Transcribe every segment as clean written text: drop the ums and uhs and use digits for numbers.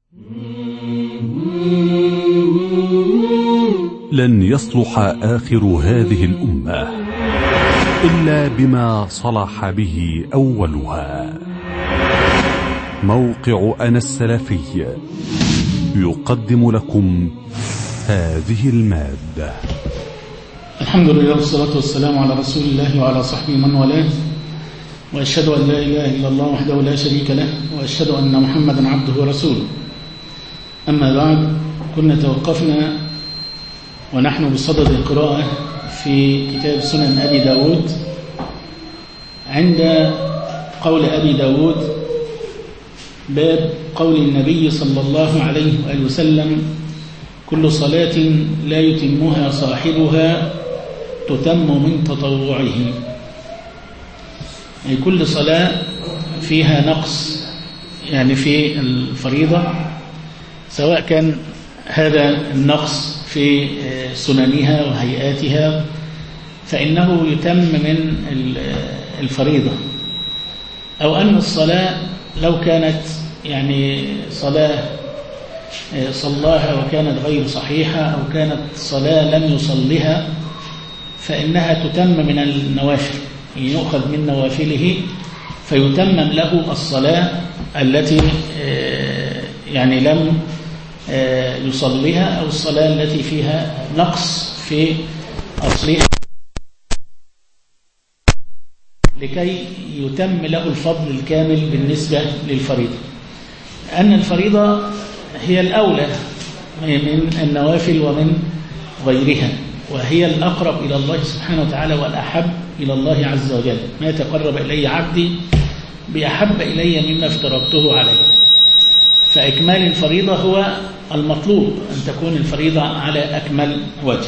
لن يصلح آخر هذه الأمة إلا بما صلح به أولها. موقع أنا السلفي يقدم لكم هذه المادة. الحمد لله والصلاة والسلام على رسول الله وعلى صحبه من والاه، وأشهد أن لا إله إلا الله وحده لا شريك له، وأشهد أن محمدا عبده ورسوله. أما بعد، كنا توقفنا ونحن بصدد القراءة في كتاب سنن أبي داود عند قول أبي داود: باب قول النبي صلى الله عليه وآله وسلم: كل صلاة لا يتمها صاحبها تتم من تطوعه. يعني كل صلاة فيها نقص يعني في الفريضة، سواء كان هذا النقص في سننها وهيئاتها فإنه يتم من الفريضة، أو أن الصلاة لو كانت يعني صلاة صلاها وكانت غير صحيحة، أو كانت صلاة لم يصلها، فإنها تتم من النوافل، يؤخذ من نوافله فيتمم له الصلاة التي يعني لم يصليها، أو الصلاة التي فيها نقص في أصلها، لكي يتم له الفضل الكامل بالنسبة للفريضة. أن الفريضة هي الأولى من النوافل ومن غيرها، وهي الأقرب إلى الله سبحانه وتعالى والأحب إلى الله عز وجل. ما يتقرب إلي عبدي بأحب إلي مما افترضته عليه. فإكمال الفريضة هو المطلوب، أن تكون الفريضة على أكمل وجه.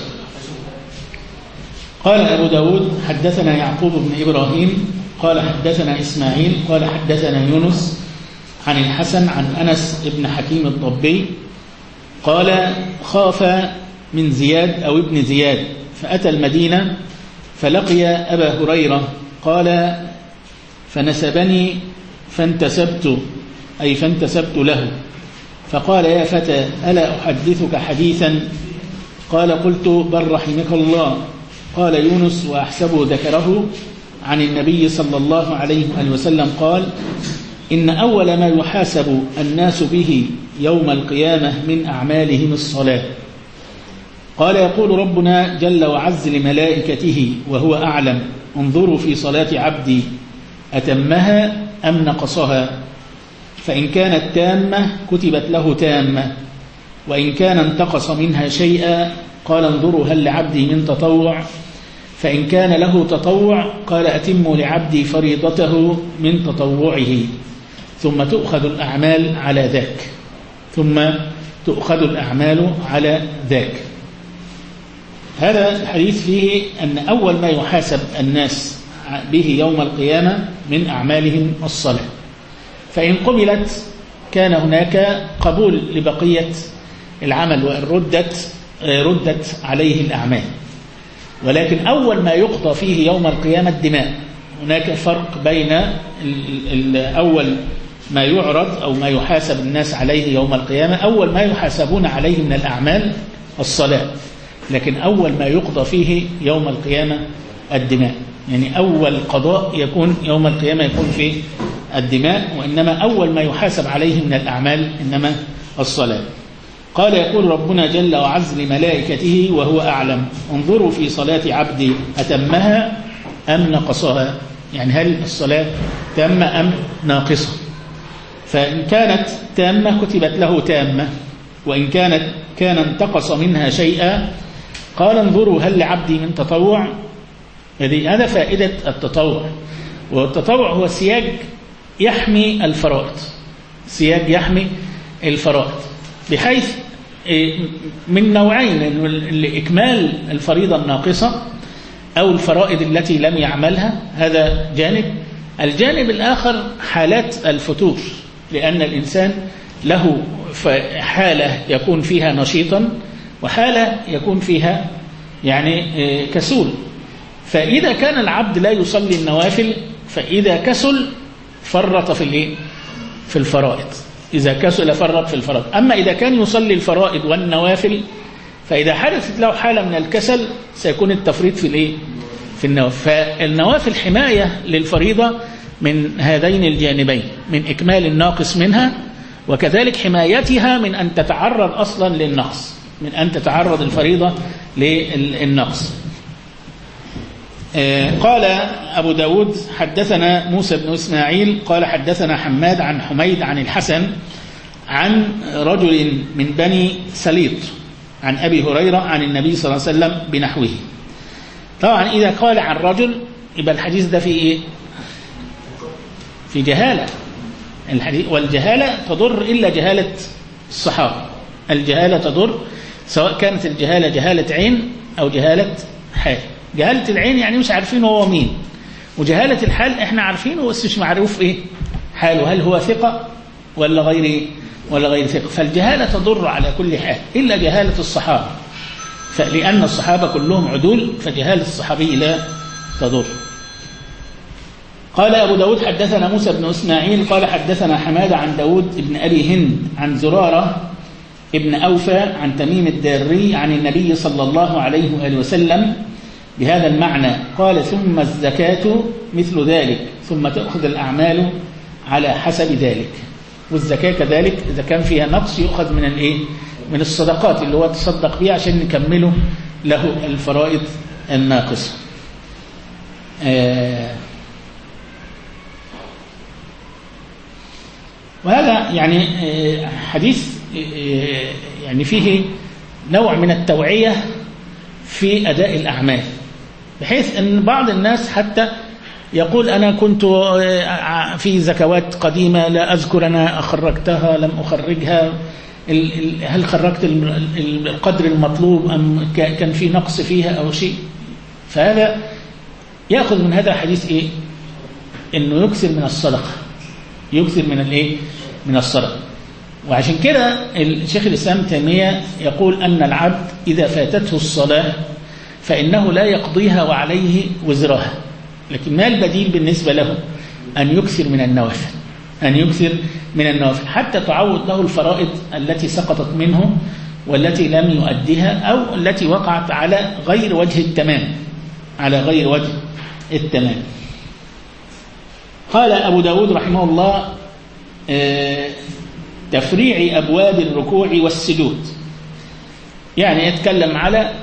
قال أبو داود: حدثنا يعقوب بن إبراهيم قال حدثنا إسماعيل قال حدثنا يونس عن الحسن عن أنس بن حكيم الضبي قال: خاف من زياد أو ابن زياد فأتى المدينة فلقي أبا هريرة، قال: فنسبني فانتسبت له، فقال: يا فتى ألا أحدثك حديثا؟ قال: قلت: بل رحمك الله. قال يونس وأحسبه ذكره عن النبي صلى الله عليه وسلم قال: إن أول ما يحاسب الناس به يوم القيامة من أعمالهم الصلاة. قال: يقول ربنا جل وعز لملائكته وهو أعلم: انظروا في صلاة عبدي أتمها أم نقصها؟ فإن كانت تامة كتبت له تامة، وإن كان انتقص منها شيئا قال: انظروا هل لعبدي من تطوع؟ فإن كان له تطوع قال: أتموا لعبدي فريضته من تطوعه، ثم تؤخذ الأعمال على ذاك. هذا الحديث فيه أن أول ما يحاسب الناس به يوم القيامة من أعمالهم الصلاة، فإن قبلت كان هناك قبول لبقية العمل، وإن ردت عليه الأعمال. ولكن أول ما يقضى فيه يوم القيامة الدماء. هناك فرق بين أول ما يعرض أو ما يحاسب الناس عليه يوم القيامة. أول ما يحاسبون عليه من الأعمال الصلاة، لكن أول ما يقضى فيه يوم القيامة الدماء. يعني أول قضاء يكون يوم القيامة يكون فيه الدماء، وإنما أول ما يحاسب عليه من الأعمال إنما الصلاة. قال: يقول ربنا جل وعز لملائكته وهو أعلم: انظروا في صلاة عبدي أتمها أم نقصها؟ يعني هل الصلاة تامة أم ناقصة؟ فإن كانت تامة كتبت له تامة، وإن كان انتقص منها شيئا قال: انظروا هل لعبدي من تطوع؟ هذا فائدة التطوع. والتطوع هو سياج يحمي الفرائض، بحيث من نوعين: لإكمال الفريضة الناقصة أو الفرائض التي لم يعملها، هذا جانب. الجانب الآخر حالات الفتور، لأن الإنسان له حالة يكون فيها نشيطا وحالة يكون فيها يعني كسول. فإذا كان العبد لا يصلي النوافل، فإذا كسل فرط في الفرائض، إذا كسل فرط في الفرائض. أما إذا كان يصلي الفرائض والنوافل فإذا حدثت له حالة من الكسل سيكون التفريط في النوافل. فالنوافل حماية للفريضة من هذين الجانبين، من إكمال الناقص منها، وكذلك حمايتها من أن تتعرض أصلا للنقص، من أن تتعرض الفريضة للنقص. قال أبو داود حدثنا موسى بن إسماعيل قال حدثنا حماد عن حميد عن الحسن عن رجل من بني سليط عن أبي هريرة عن النبي صلى الله عليه وسلم بنحوه. طبعا إذا قال عن رجل يبقى الحديث ده فيه إيه؟ في جهالة. والجهالة تضر إلا جهالة الصحابة. الجهالة تضر سواء كانت الجهالة جهالة عين أو جهالة حال. جهالة العين يعني مش عارفين هو مين، وجهالة الحال احنا عارفينه بس مش معروف ايه حاله، هل هو ثقة ولا غير ثقة. فالجهالة تضر على كل حال إلا جهالة الصحابة، فلأن الصحابة كلهم عدول فجهالة الصحابي لا تضر. قال أبو داود حدثنا موسى بن إسماعيل قال حدثنا حماد عن داود بن أبي هند عن زرارة ابن أوفى عن تميم الداري عن النبي صلى الله عليه وآله وسلم بهذا المعنى. قال ثم الزكاة مثل ذلك ثم تأخذ الأعمال على حسب ذلك. والزكاة كذلك إذا كان فيها نقص يؤخذ من من الصدقات اللي هو تصدق بها عشان نكمله له الفرائض الناقصة. وهذا يعني حديث يعني فيه نوع من التوعية في أداء الأعمال، بحيث أن بعض الناس حتى يقول أنا كنت في زكوات قديمة لا أذكر أنا أخرجتها لم أخرجها، هل خرجت القدر المطلوب أم كان في نقص فيها أو شيء. فهذا يأخذ من هذا الحديث إيه؟ إنه يكثر من الصدقة، يكثر من الصدقة. وعشان كده الشيخ الإسلام تيمية يقول أن العبد إذا فاتته الصلاة فإنه لا يقضيها وعليه وزرها، لكن ما البديل بالنسبة له؟ أن يكثر من النوافل حتى تعوض له الفرائض التي سقطت منه والتي لم يؤديها أو التي وقعت على غير وجه التمام. قال أبو داود رحمه الله تفريع أبواب الركوع والسجود، يعني يتكلم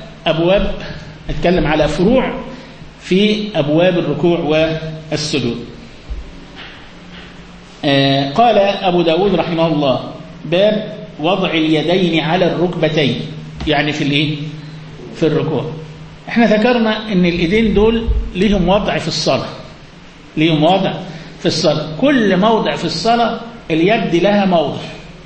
على فروع في أبواب الركوع والسجود. قال أبو داود رحمه الله باب وضع اليدين على الركبتين، يعني في الركوع. احنا ذكرنا ان اليدين دول لهم وضع في الصلاة، كل موضع في الصلاة اليد لها موضع.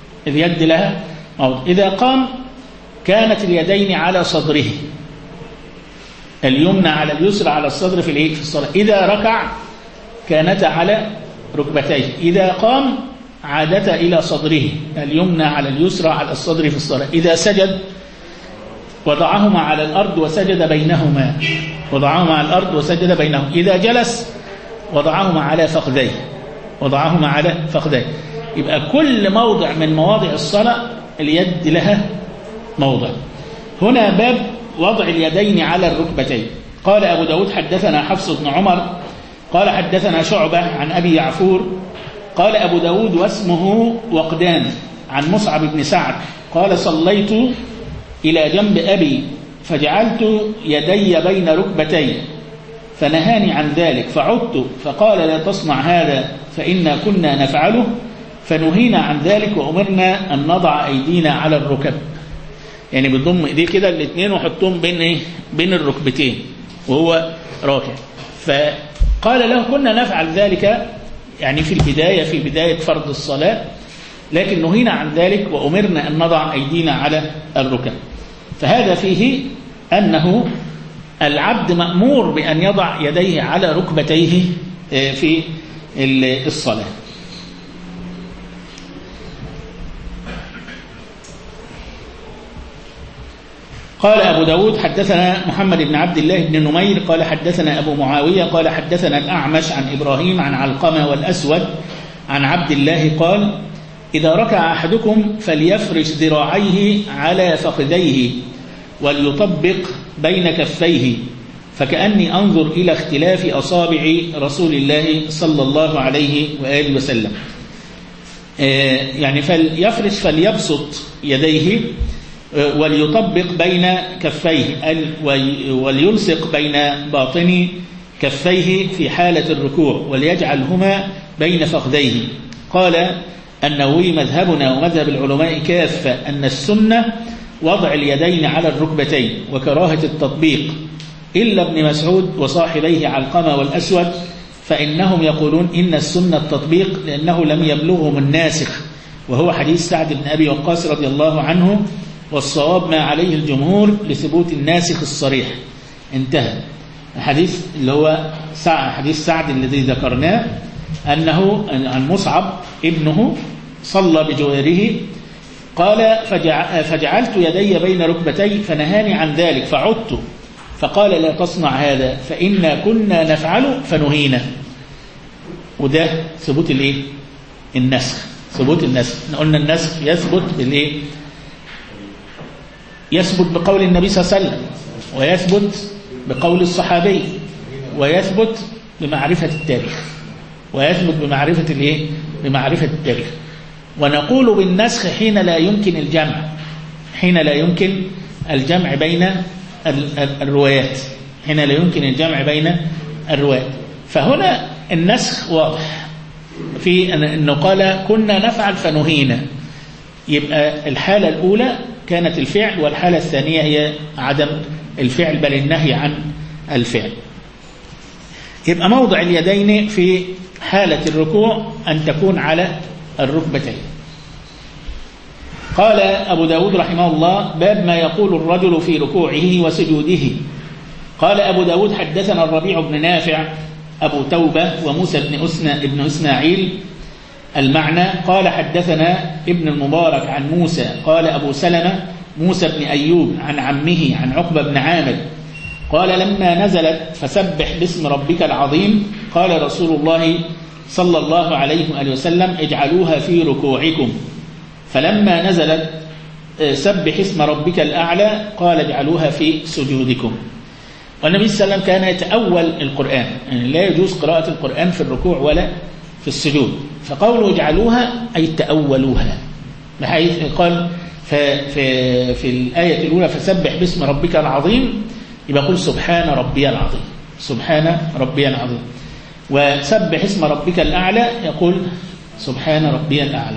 إذا قام كانت اليدين على صدره، اليمنى على اليسرى على الصدر في الصلاة. إذا ركع كانتا على ركبتيه، إذا قام عادتا إلى صدره، اليمنى على اليسرى على الصدر في الصلاة. إذا سجد وضعهما على الأرض وسجد بينهما، إذا جلس وضعهما على فخذيه. يبقى كل موضع من مواضع الصلاة اليد لها موضع. هنا باب وضع اليدين على الركبتين. قال أبو داود حدثنا حفص بن عمر قال حدثنا شعبة عن أبي يعفور قال أبو داود واسمه وقدان عن مصعب بن سعد قال صليت إلى جنب أبي فجعلت يدي بين ركبتي فنهاني عن ذلك فعدت فقال لا تصنع هذا فإنا كنا نفعله فنهينا عن ذلك وأمرنا أن نضع أيدينا على الركب، يعني بتضم ايديه كده الاثنين وحطهم بين الركبتين وهو راكع. فقال له كنا نفعل ذلك يعني في بداية فرض الصلاة، لكن نهينا عن ذلك وأمرنا أن نضع أيدينا على الركب. فهذا فيه أنه العبد مأمور بأن يضع يديه على ركبتيه في الصلاة. قال أبو داود حدثنا محمد بن عبد الله بن نمير قال حدثنا أبو معاوية قال حدثنا الأعمش عن إبراهيم عن علقمة والأسود عن عبد الله قال إذا ركع أحدكم فليفرش ذراعيه على فخذيه وليطبق بين كفيه، فكأني أنظر إلى اختلاف أصابع رسول الله صلى الله عليه وآله وسلم. يعني فليفرش فليبسط يديه وليطبق بين كفيه وليلصق بين باطن كفيه في حالة الركوع وليجعلهما بين فخذيه. قال النووي مذهبنا ومذهب العلماء كافة أن السنة وضع اليدين على الركبتين وكراهة التطبيق، إلا ابن مسعود وصاحبيه علقمة والأسود فإنهم يقولون إن السنة التطبيق لأنه لم يبلغهم الناسخ، وهو حديث سعد بن أبي وقاص رضي الله عنه، والصواب ما عليه الجمهور لثبوت الناسخ الصريح. انتهى الحديث اللي هو حديث سعد الذي ذكرناه، أنه عن مصعب ابنه صلى بجواره قال فجعلت يدي بين ركبتي فنهاني عن ذلك فعدت فقال لا تصنع هذا فإنا كنا نفعل فنهينا. وده ثبوت الايه؟ النسخ. ثبوت النسخ. قلنا النسخ يثبت بالايه؟ يثبت بقول النبي صلى الله عليه وسلم، ويثبت بقول الصحابي، ويثبت بمعرفة التاريخ، ويثبت بمعرفة الايه؟ بمعرفة التاريخ. ونقول بالنسخ حين لا يمكن الجمع، حين لا يمكن الجمع بين الروايات، حين لا يمكن الجمع بين الروايات. فهنا النسخ واضح في أنه قال كنا نفعل فنهينا، يبقى الحالة الأولى كانت الفعل، والحالة الثانية هي عدم الفعل بل النهي عن الفعل. يبقى موضع اليدين في حالة الركوع أن تكون على الركبتين. قال أبو داود رحمه الله باب ما يقول الرجل في ركوعه وسجوده. قال أبو داود حدثنا الربيع بن نافع أبو توبة وموسى بن إسماعيل المعنى. قال حدثنا ابن المبارك عن موسى قال أبو سلمة موسى بن أيوب عن عمه عن عقبة بن عامر قال لما نزلت فسبح باسم ربك العظيم قال رسول الله صلى الله عليه وآله وسلم اجعلوها في ركوعكم، فلما نزلت سبح اسم ربك الأعلى قال اجعلوها في سجودكم. والنبي صلى الله عليه وسلم كان يتأول القرآن، يعني لا يجوز قراءة القرآن في الركوع ولا في السجود، فقوله اجعلوها أي تأولوها، بحيث قال في الآية الأولى فسبح باسم ربك العظيم، يبقى قل سبحان ربي العظيم، سبحان ربي العظيم. وسبح اسم ربك الأعلى يقول سبحان ربي الأعلى.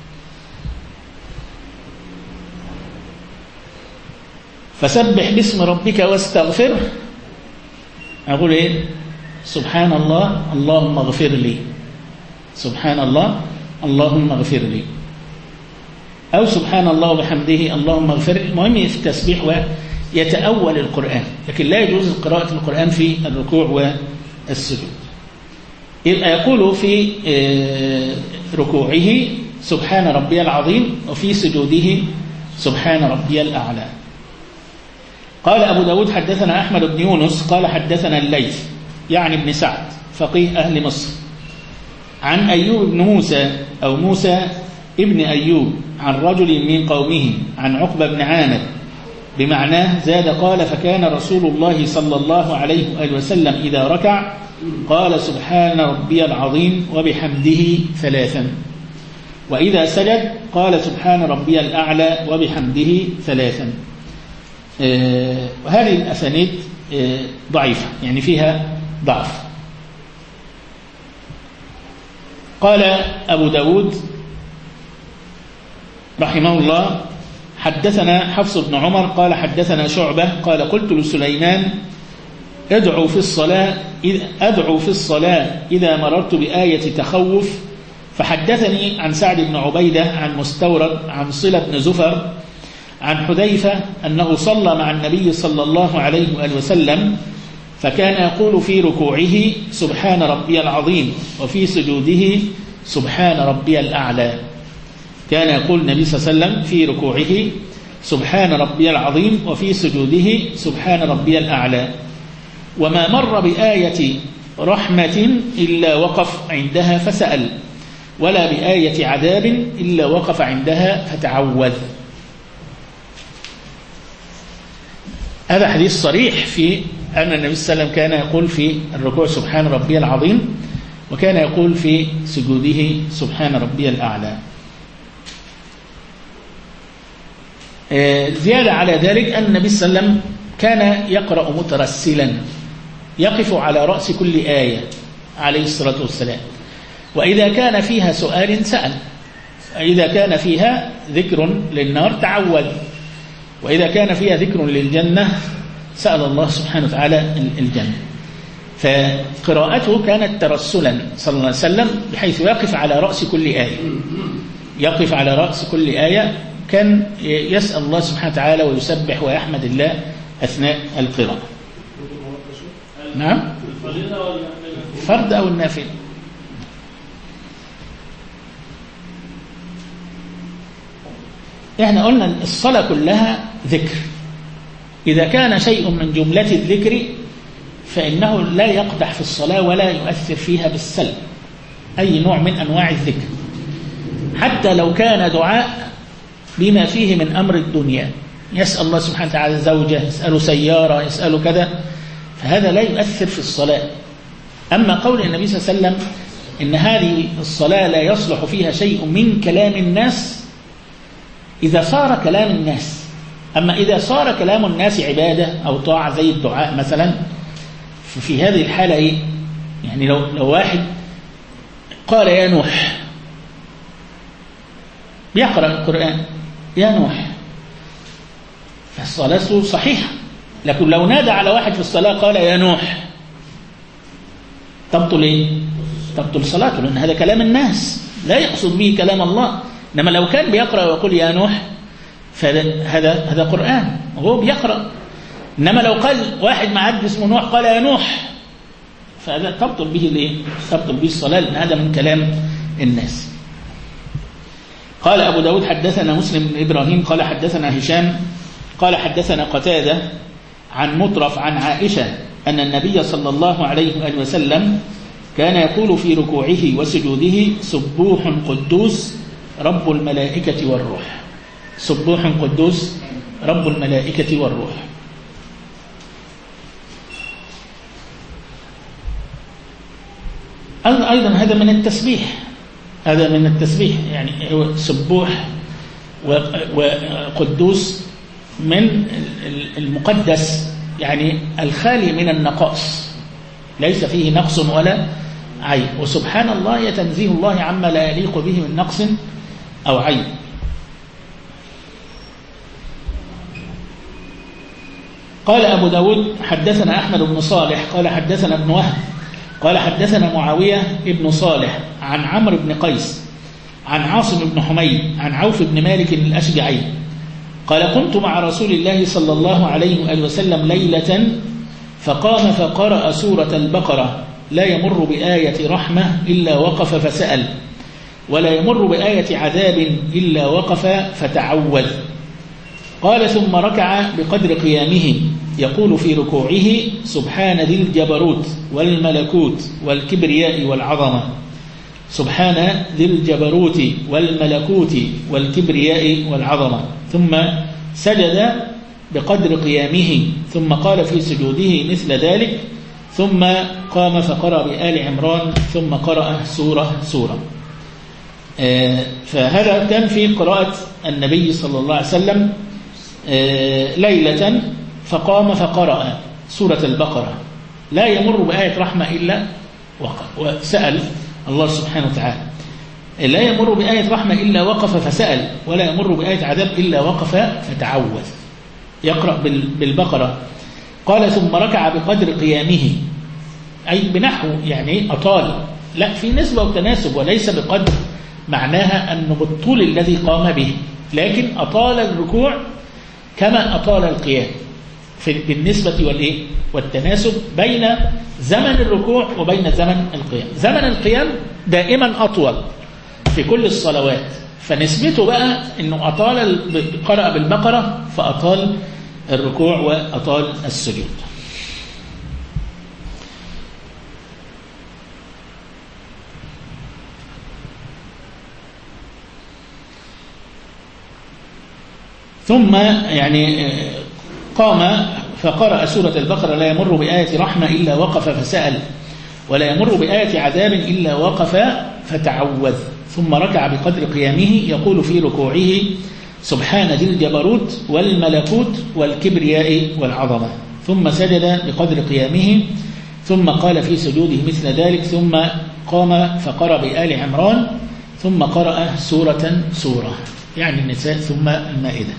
فسبح باسم ربك واستغفره أقول إيه؟ سبحان الله اللهم اغفر لي، سبحان الله اللهم اغفر لي، أو سبحان الله وبحمده اللهم اغفر لي. المهم في التسبيح ويتأول القرآن، لكن لا يجوز قراءة القرآن في الركوع والسجود. يبقى يقول في ركوعه سبحان ربي العظيم وفي سجوده سبحان ربي الأعلى. قال أبو داود حدثنا أحمد بن يونس قال حدثنا الليث يعني ابن سعد فقيه أهل مصر عن أيوب بن موسى أو موسى ابن أيوب عن رجل من قومه عن عقبة بن عامر بمعناه زاد قال فكان رسول الله صلى الله عليه وآله وسلم إذا ركع قال سبحان ربي العظيم وبحمده 3، وإذا سجد قال سبحان ربي الأعلى وبحمده 3. وهذه الأسانيد ضعيفة، يعني فيها ضعف. قال أبو داود رحمه الله حدثنا حفص بن عمر قال حدثنا شعبة قال قلت لسليمان أدعو في الصلاة إذا مررت بآية تخوف، فحدثني عن سعد بن عبيدة عن مستورد عن صلة بن زفر عن حذيفة أنه صلى مع النبي صلى الله عليه وآله وسلم فكان يقول في ركوعه سبحان ربي العظيم وفي سجوده سبحان ربي الأعلى. كان يقول النبي صلى الله عليه وسلم في ركوعه سبحان ربي العظيم وفي سجوده سبحان ربي الأعلى. وما مر بآية رحمة إلا وقف عندها فسأل، ولا بآية عذاب إلا وقف عندها فتعوذ. هذا حديث صريح في أن النبي صلى الله عليه وسلم كان يقول في الركوع سبحان ربي العظيم، وكان يقول في سجوده سبحان ربي الأعلى. زيادة على ذلك أن النبي صلى الله عليه وسلم كان يقرأ مترسلا يقف على رأس كل آية عليه الصلاة والسلام، وإذا كان فيها سؤال سأل، إذا كان فيها ذكر للنار تعوذ، وإذا كان فيها ذكر للجنة سأل الله سبحانه وتعالى الجنة. فقراءته كانت ترسلا صلى الله عليه وسلم، بحيث يقف على رأس كل آية، يقف على رأس كل آية، كان يسأل الله سبحانه وتعالى ويسبح ويحمد الله أثناء القراءة. نعم، الفرد أو النافل. احنا قلنا الصلاة كلها ذكر، إذا كان شيء من جملة الذكر فإنه لا يقدح في الصلاة ولا يؤثر فيها بالسلب، أي نوع من أنواع الذكر، حتى لو كان دعاء بما فيه من أمر الدنيا، يسأل الله سبحانه وتعالى زوجة، يسأل سيارة، يسأل كذا، فهذا لا يؤثر في الصلاة. أما قول النبي صلى الله عليه وسلم إن هذه الصلاة لا يصلح فيها شيء من كلام الناس، إذا صار كلام الناس، أما إذا صار كلام الناس عبادة أو طاعة زي الدعاء مثلا، في هذه الحالة إيه؟ يعني لو واحد قال يا نوح، بيقرأ القرآن يا نوح، فالصلاة صحيحة، لكن لو نادى على واحد في الصلاة قال يا نوح، تبطل إيه؟ تبطل صلاته، لأن هذا كلام الناس لا يقصد به كلام الله. إنما لو كان بيقرأ ويقول يا نوح فهذا قرآن وهو بيقرأ. إنما لو قال واحد معد اسمه نوح قال يا نوح، فهذا تبطل به الإيه؟ تبطل به الصلاة، لأن هذا من كلام الناس. قال أبو داود حدثنا مسلم بن إبراهيم قال حدثنا هشام قال حدثنا قتادة عن مطرف عن عائشة أن النبي صلى الله عليه وآله وسلم كان يقول في ركوعه وسجوده سبوح قدوس رب الملائكة والروح. سبوح قدوس رب الملائكة والروح. أيضا هذا من التسبيح، هذا من التسبيح، يعني سبوح وقدوس من المقدس، يعني الخالي من النقائص، ليس فيه نقص ولا عيب، وسبحان الله يتنزيه الله عما لا يليق به من نقص أو عيب. قال أبو داود حدثنا أحمد بن صالح قال حدثنا ابن وهب قال حدثنا معاوية ابن صالح عن عمرو بن قيس عن عاصم بن حميد عن عوف بن مالك الأشجعي قال كنت مع رسول الله صلى الله عليه وآله وسلم ليلة فقام فقرأ سورة البقرة لا يمر بآية رحمة إلا وقف فسأل، ولا يمر بآية عذاب إلا وقف فتعوذ. قال ثم ركع بقدر قيامه يقول في ركوعه سبحان ذي الجبروت والملكوت والكبرياء والعظمة، سبحان ذي الجبروت والملكوت والكبرياء والعظمة، ثم سجد بقدر قيامه، ثم قال في سجوده مثل ذلك، ثم قام فقرأ بآل عمران، ثم قرأ سورة. فهذا كان في قراءة النبي صلى الله عليه وسلم ليلة، فقام فقرأ سورة البقرة لا يمر بآية رحمة إلا وقف وسأل الله سبحانه وتعالى، لا يمر بآية رحمة إلا وقف فسأل، ولا يمر بآية عذاب إلا وقف فتعوذ. يقرأ بالبقرة. قال ثم ركع بقدر قيامه، أي بنحو، يعني أطال، لا في نسبة وتناسب، وليس بقدر معناها أنه بالطول الذي قام به، لكن أطال الركوع كما أطال القيام بالنسبة والتناسب بين زمن الركوع وبين زمن القيام. زمن القيام دائما أطول في كل الصلوات، فنسبته بقى أنه أطال، قرأ بالبقرة فأطال الركوع وأطال السجود. ثم يعني قام فقرأ سورة البقرة: لا يمر بآية رحمة إلا وقف فسأل، ولا يمر بآية عذاب إلا وقف فتعوذ. ثم ركع بقدر قيامه يقول في ركوعه: سبحان ذي الجبروت والملكوت والكبرياء والعظمة. ثم سجد بقدر قيامه، ثم قال في سجوده مثل ذلك، ثم قام فقرأ بآل عمران، ثم قرأ سورة سورة، يعني النساء ثم المائدة.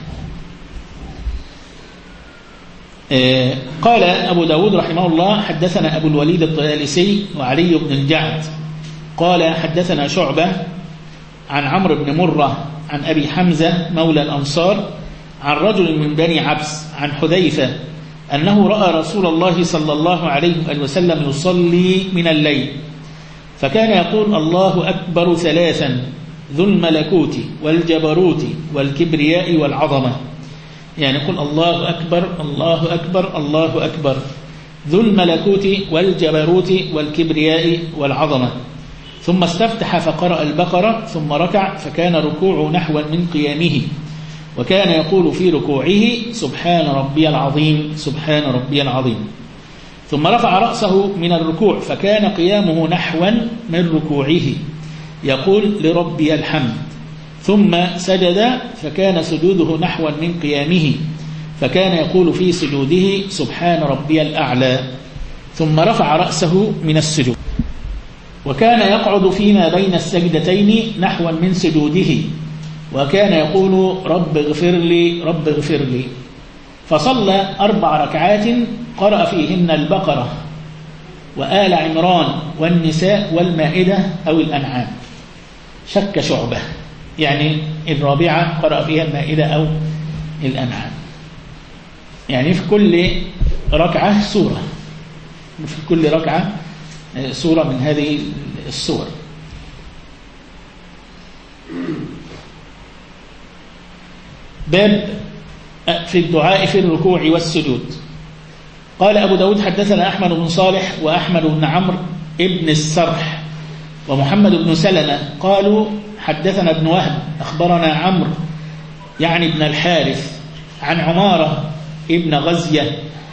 قال أبو داود رحمه الله: حدثنا أبو الوليد الطيالسي وعلي بن الجعد قال حدثنا شعبة عن عمرو بن مرة عن أبي حمزة مولى الأنصار عن رجل من بني عبس عن حذيفة أنه رأى رسول الله صلى الله عليه وسلم يصلي من الليل، فكان يقول: الله أكبر ثلاثا ذو الملكوت والجبروت والكبرياء والعظمة. يعني يقول: الله أكبر الله أكبر الله أكبر ذو الملكوت والجبروت والكبرياء والعظمة. ثم استفتح فقرأ البقرة، ثم ركع فكان ركوعه نحوا من قيامه، وكان يقول في ركوعه: سبحان ربي العظيم سبحان ربي العظيم. ثم رفع رأسه من الركوع فكان قيامه نحوا من ركوعه يقول: لربي الحمد. ثم سجد فكان سجوده نحوا من قيامه، فكان يقول في سجوده: سبحان ربي الأعلى. ثم رفع رأسه من السجود، وكان يقعد فيما بين السجدتين نحوا من سجوده، وكان يقول: رب اغفر لي رب اغفر لي. فصلى 4 ركعات قرأ فيهن البقرة وآل عمران والنساء والمائدة أو الأنعام. شك شعبة، يعني الرابعة قرأ فيها المائدة أو الأنعام، يعني في كل ركعة سورة، في كل ركعة سورة من هذه السور. باب في الدعاء في الركوع والسجود. قال أبو داود حدثنا أحمد بن صالح وأحمد بن عمرو ابن السرح ومحمد بن سلمة قالوا حدثنا ابن وهب أخبرنا عمرو يعني ابن الحارث عن عمارة ابن غزية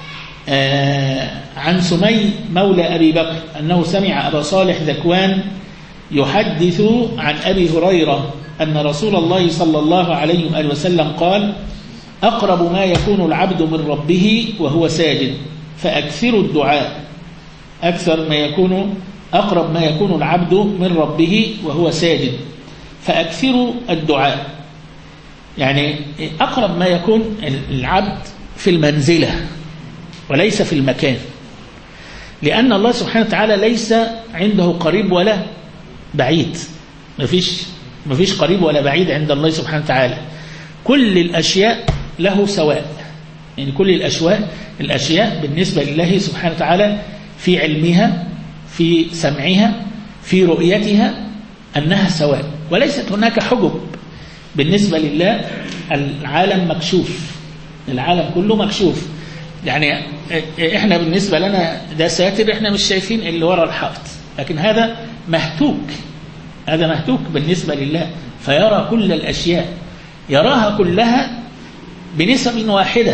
عن سمي مولى أبي بكر أنه سمع أبا صالح ذكوان يحدث عن أبي هريرة أن رسول الله صلى الله عليه وآله وسلم قال: أقرب ما يكون العبد من ربه وهو ساجد فأكثروا الدعاء. أقرب ما يكون العبد من ربه وهو ساجد فأكثروا الدعاء، يعني أقرب ما يكون العبد في المنزلة وليس في المكان، لأن الله سبحانه وتعالى ليس عنده قريب ولا بعيد، مفيش قريب ولا بعيد عند الله سبحانه وتعالى. كل الأشياء له سواء، يعني كل الأشياء بالنسبة لله سبحانه وتعالى في علمها في سمعها في رؤيتها أنها سواء، وليست هناك حجب. بالنسبة لله العالم مكشوف، العالم كله مكشوف، يعني احنا بالنسبة لنا ده ساتر، احنا مش شايفين اللي وراء الحائط، لكن هذا مهتوك بالنسبة لله، فيرى كل الأشياء، يراها كلها بنسب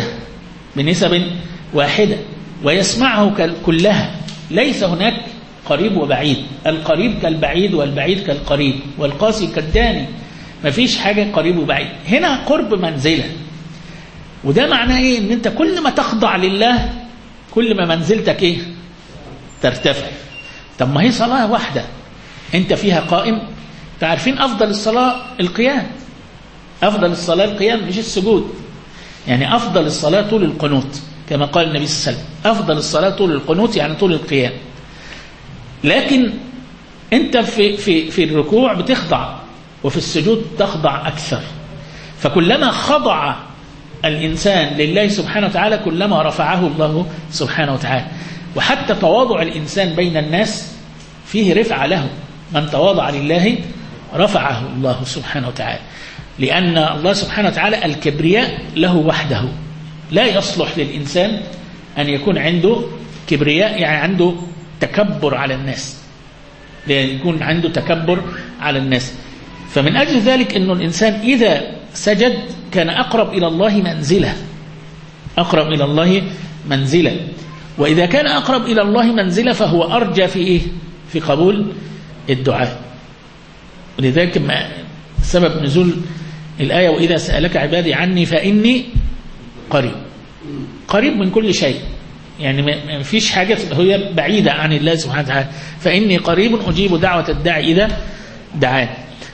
واحدة ويسمعه كلها. ليس هناك قريب وبعيد، القريب كالبعيد والبعيد كالقريب والقاسي كالداني، مفيش حاجة قريب وبعيد. هنا قرب منزلة، وده معناه ايه؟ ان انت كل ما تخضع لله كل ما منزلتك ايه؟ ترتفع. طب ما هي صلاة واحدة انت فيها قائم، تعرفين افضل الصلاة القيام، افضل الصلاة القيام مش السجود، يعني افضل الصلاة طول القنوت كما قال النبي صلى الله عليه وسلم، افضل الصلاة طول القنوت يعني طول القيام. لكن انت في الركوع بتخضع، وفي السجود تخضع اكثر، فكلما خضع الإنسان لله سبحانه وتعالى كلما رفعه الله سبحانه وتعالى. وحتى تواضع الإنسان بين الناس فيه رفعة له، من تواضع لله رفعه الله سبحانه وتعالى، لأن الله سبحانه وتعالى الكبرياء له وحده، لا يصلح للإنسان أن يكون عنده كبرياء، يعني عنده تكبر على الناس، يكون عنده تكبر على الناس. فمن أجل ذلك أنه الإنسان إذا سجد كان أقرب إلى الله منزلة، أقرب إلى الله منزلة. وإذا كان أقرب إلى الله منزلة فهو أرجى في إيه؟ في قبول الدعاء. ولذلك سبب نزول الآية وإذا سألك عبادي عني فإني قريب، قريب من كل شيء، يعني ما فيش حاجة هي بعيدة عن الله سبحانه وتعالى. فإني قريب أجيب دعوة الداعي إذا دعان.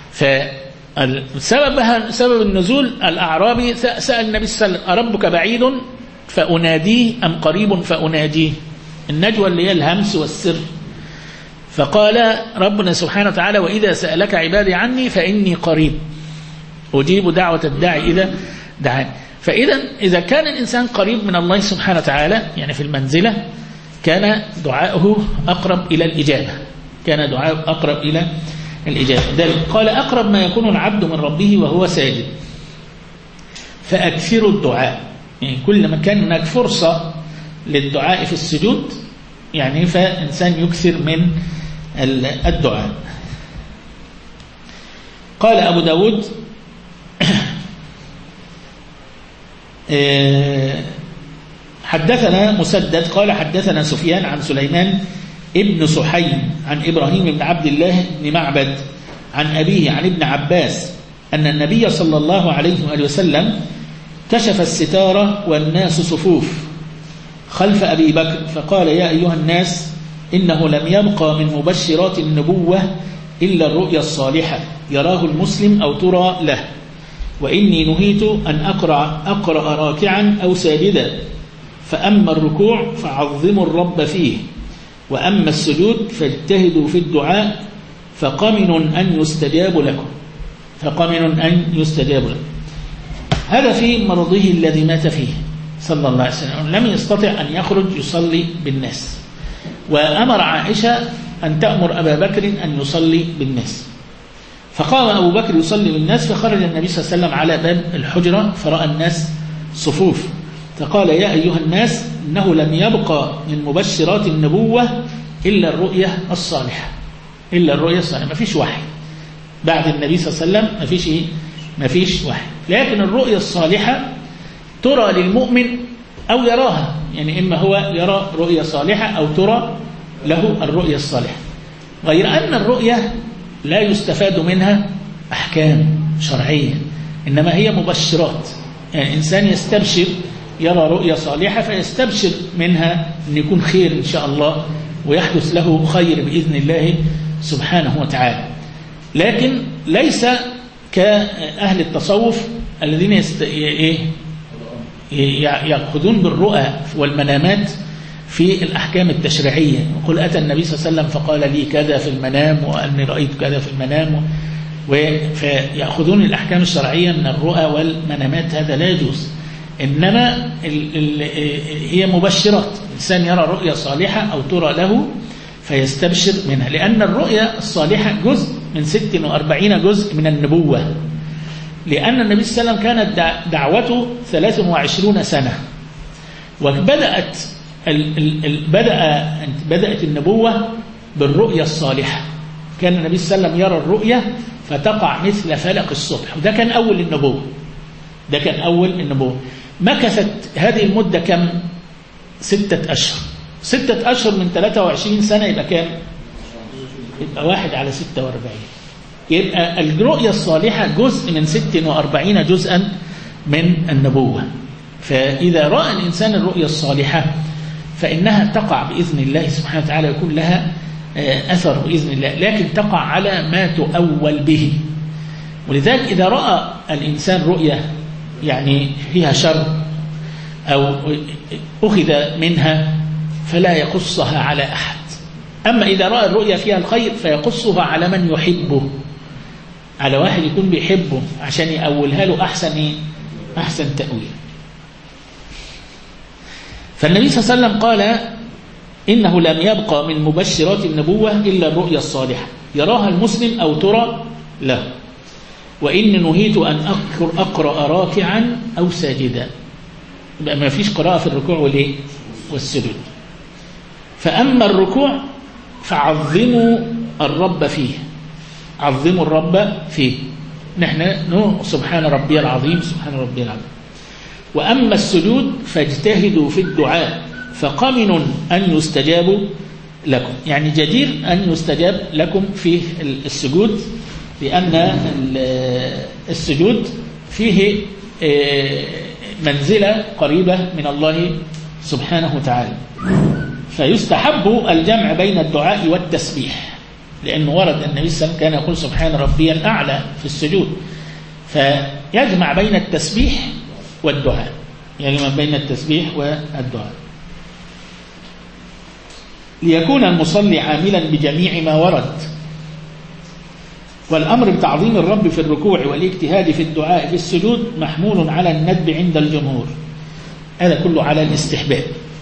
سبب النزول الأعرابي سأل النبي صلى الله عليه وسلم أربك بعيد فأناديه أم قريب فأناجيه؟ النجوى اللي هي الهمس والسر. فقال ربنا سبحانه وتعالى وإذا سألك عبادي عني فإني قريب أجيب دعوة الداعي إذا دعان. فإذا كان الإنسان قريب من الله سبحانه وتعالى يعني في المنزلة كان دعاؤه أقرب إلى الإجابة، كان دعاؤه أقرب إلى الإجابة. قال أقرب ما يكون العبد من ربه وهو ساجد فأكثروا الدعاء، يعني كل ما كان هناك فرصة للدعاء في السجود يعني فإنسان يكثر من الدعاء. قال أبو داود حدثنا مسدد قال حدثنا سفيان عن سليمان ابن سحيم عن إبراهيم بن عبد الله بن معبد عن أبيه عن ابن عباس أن النبي صلى الله عليه وآله وسلم كشف الستارة والناس صفوف خلف أبي بكر فقال يا أيها الناس إنه لم يبقى من مبشرات النبوة إلا الرؤيا الصالحة يراه المسلم أو ترى له، وإني نهيت أن أقرأ راكعا أو ساجدا، فأما الركوع فعظموا الرب فيه، وأما السجود فاجتهدوا في الدعاء فقمن أن يستجاب لكم، فقمن أن يستجاب لكم. هذا في مرضه الذي مات فيه صلى الله عليه وسلم، لم يستطع أن يخرج يصلي بالناس، وأمر عائشة أن تأمر أبا بكر أن يصلي بالناس، فقام أبو بكر يصلي بالناس، فخرج النبي صلى الله عليه وسلم على باب الحجرة فرأى الناس صفوف، فقال يا أيها الناس إنه لم يبقى من مبشرات النبوة إلا الرؤية الصالحة، إلا الرؤية الصالحة، ما فيش وحي بعد النبي صلى الله عليه وسلم، ما فيش وحي، لكن الرؤية الصالحة ترى للمؤمن أو يراها، يعني إما هو يرى رؤية صالحة أو ترى له الرؤية الصالحة، غير أن الرؤية لا يستفاد منها أحكام شرعية، إنما هي مبشرات، يعني إنسان يستبشر يرى رؤية صالحة فيستبشر منها أن يكون خير إن شاء الله ويحدث له خير بإذن الله سبحانه وتعالى، لكن ليس كأهل التصوف الذين يأخذون بالرؤى والمنامات في الأحكام التشريعية، يقول أتى النبي صلى الله عليه وسلم فقال لي كذا في المنام وأني رأيت كذا في المنام، فيأخذون الأحكام الشرعية من الرؤى والمنامات، هذا لا يجوز، إنما هي مبشرات، الإنسان يرى رؤية صالحة أو ترى له فيستبشر منها، لأن الرؤية الصالحة جزء من 46 جزء من النبوة، لأن النبي صلى الله عليه وسلم كانت دعوته 23 سنة، وبدأت بدأت النبوة بالرؤية الصالحة، كان النبي صلى الله عليه وسلم يرى الرؤية فتقع مثل فلق الصبح، وده كان أول النبوة، ده كان أول النبوة. مكثت هذه المدة كم؟ 6 أشهر، 6 أشهر من 23 سنة يبقى كام؟ يبقى 1/46، يبقى الرؤية الصالحة جزء من 46 جزءا من النبوة. فإذا رأى الإنسان الرؤية الصالحة فإنها تقع بإذن الله سبحانه وتعالى، يكون لها أثر بإذن الله، لكن تقع على ما تؤول به. ولذلك إذا رأى الإنسان رؤية يعني فيها شر أو أخذ منها فلا يقصها على أحد، أما إذا رأى الرؤية فيها الخير فيقصها على من يحبه، على واحد يكون بيحبه عشان يأولها له أحسن تأويل. فالنبي صلى الله عليه وسلم قال إنه لم يبقى من مبشرات النبوة إلا الرؤيا الصالحة يراها المسلم أو ترى له، وإن نهيت أن أقرأ راكعا أو ساجدا، يبقى ما فيش قراءة في الركوع والسجود. فأما الركوع فعظموا الرب فيه، عظموا الرب فيه، نحن سبحان ربي العظيم سبحان ربي العظيم. وأما السجود فاجتهدوا في الدعاء فقمن أن يستجاب لكم، يعني جدير أن يستجاب لكم في السجود، لأن السجود فيه منزلة قريبة من الله سبحانه وتعالى. فيستحب الجمع بين الدعاء والتسبيح، لأنه ورد النبي صلى الله عليه وسلم كان يقول سبحان ربي الأعلى في السجود، فيجمع بين التسبيح والدعاء، يجمع بين التسبيح والدعاء ليكون المصلي عاملا بجميع ما ورد. والأمر بتعظيم الرب في الركوع والاجتهاد في الدعاء في السجود محمول على الندب عند الجمهور، هذا كله على الاستحباب.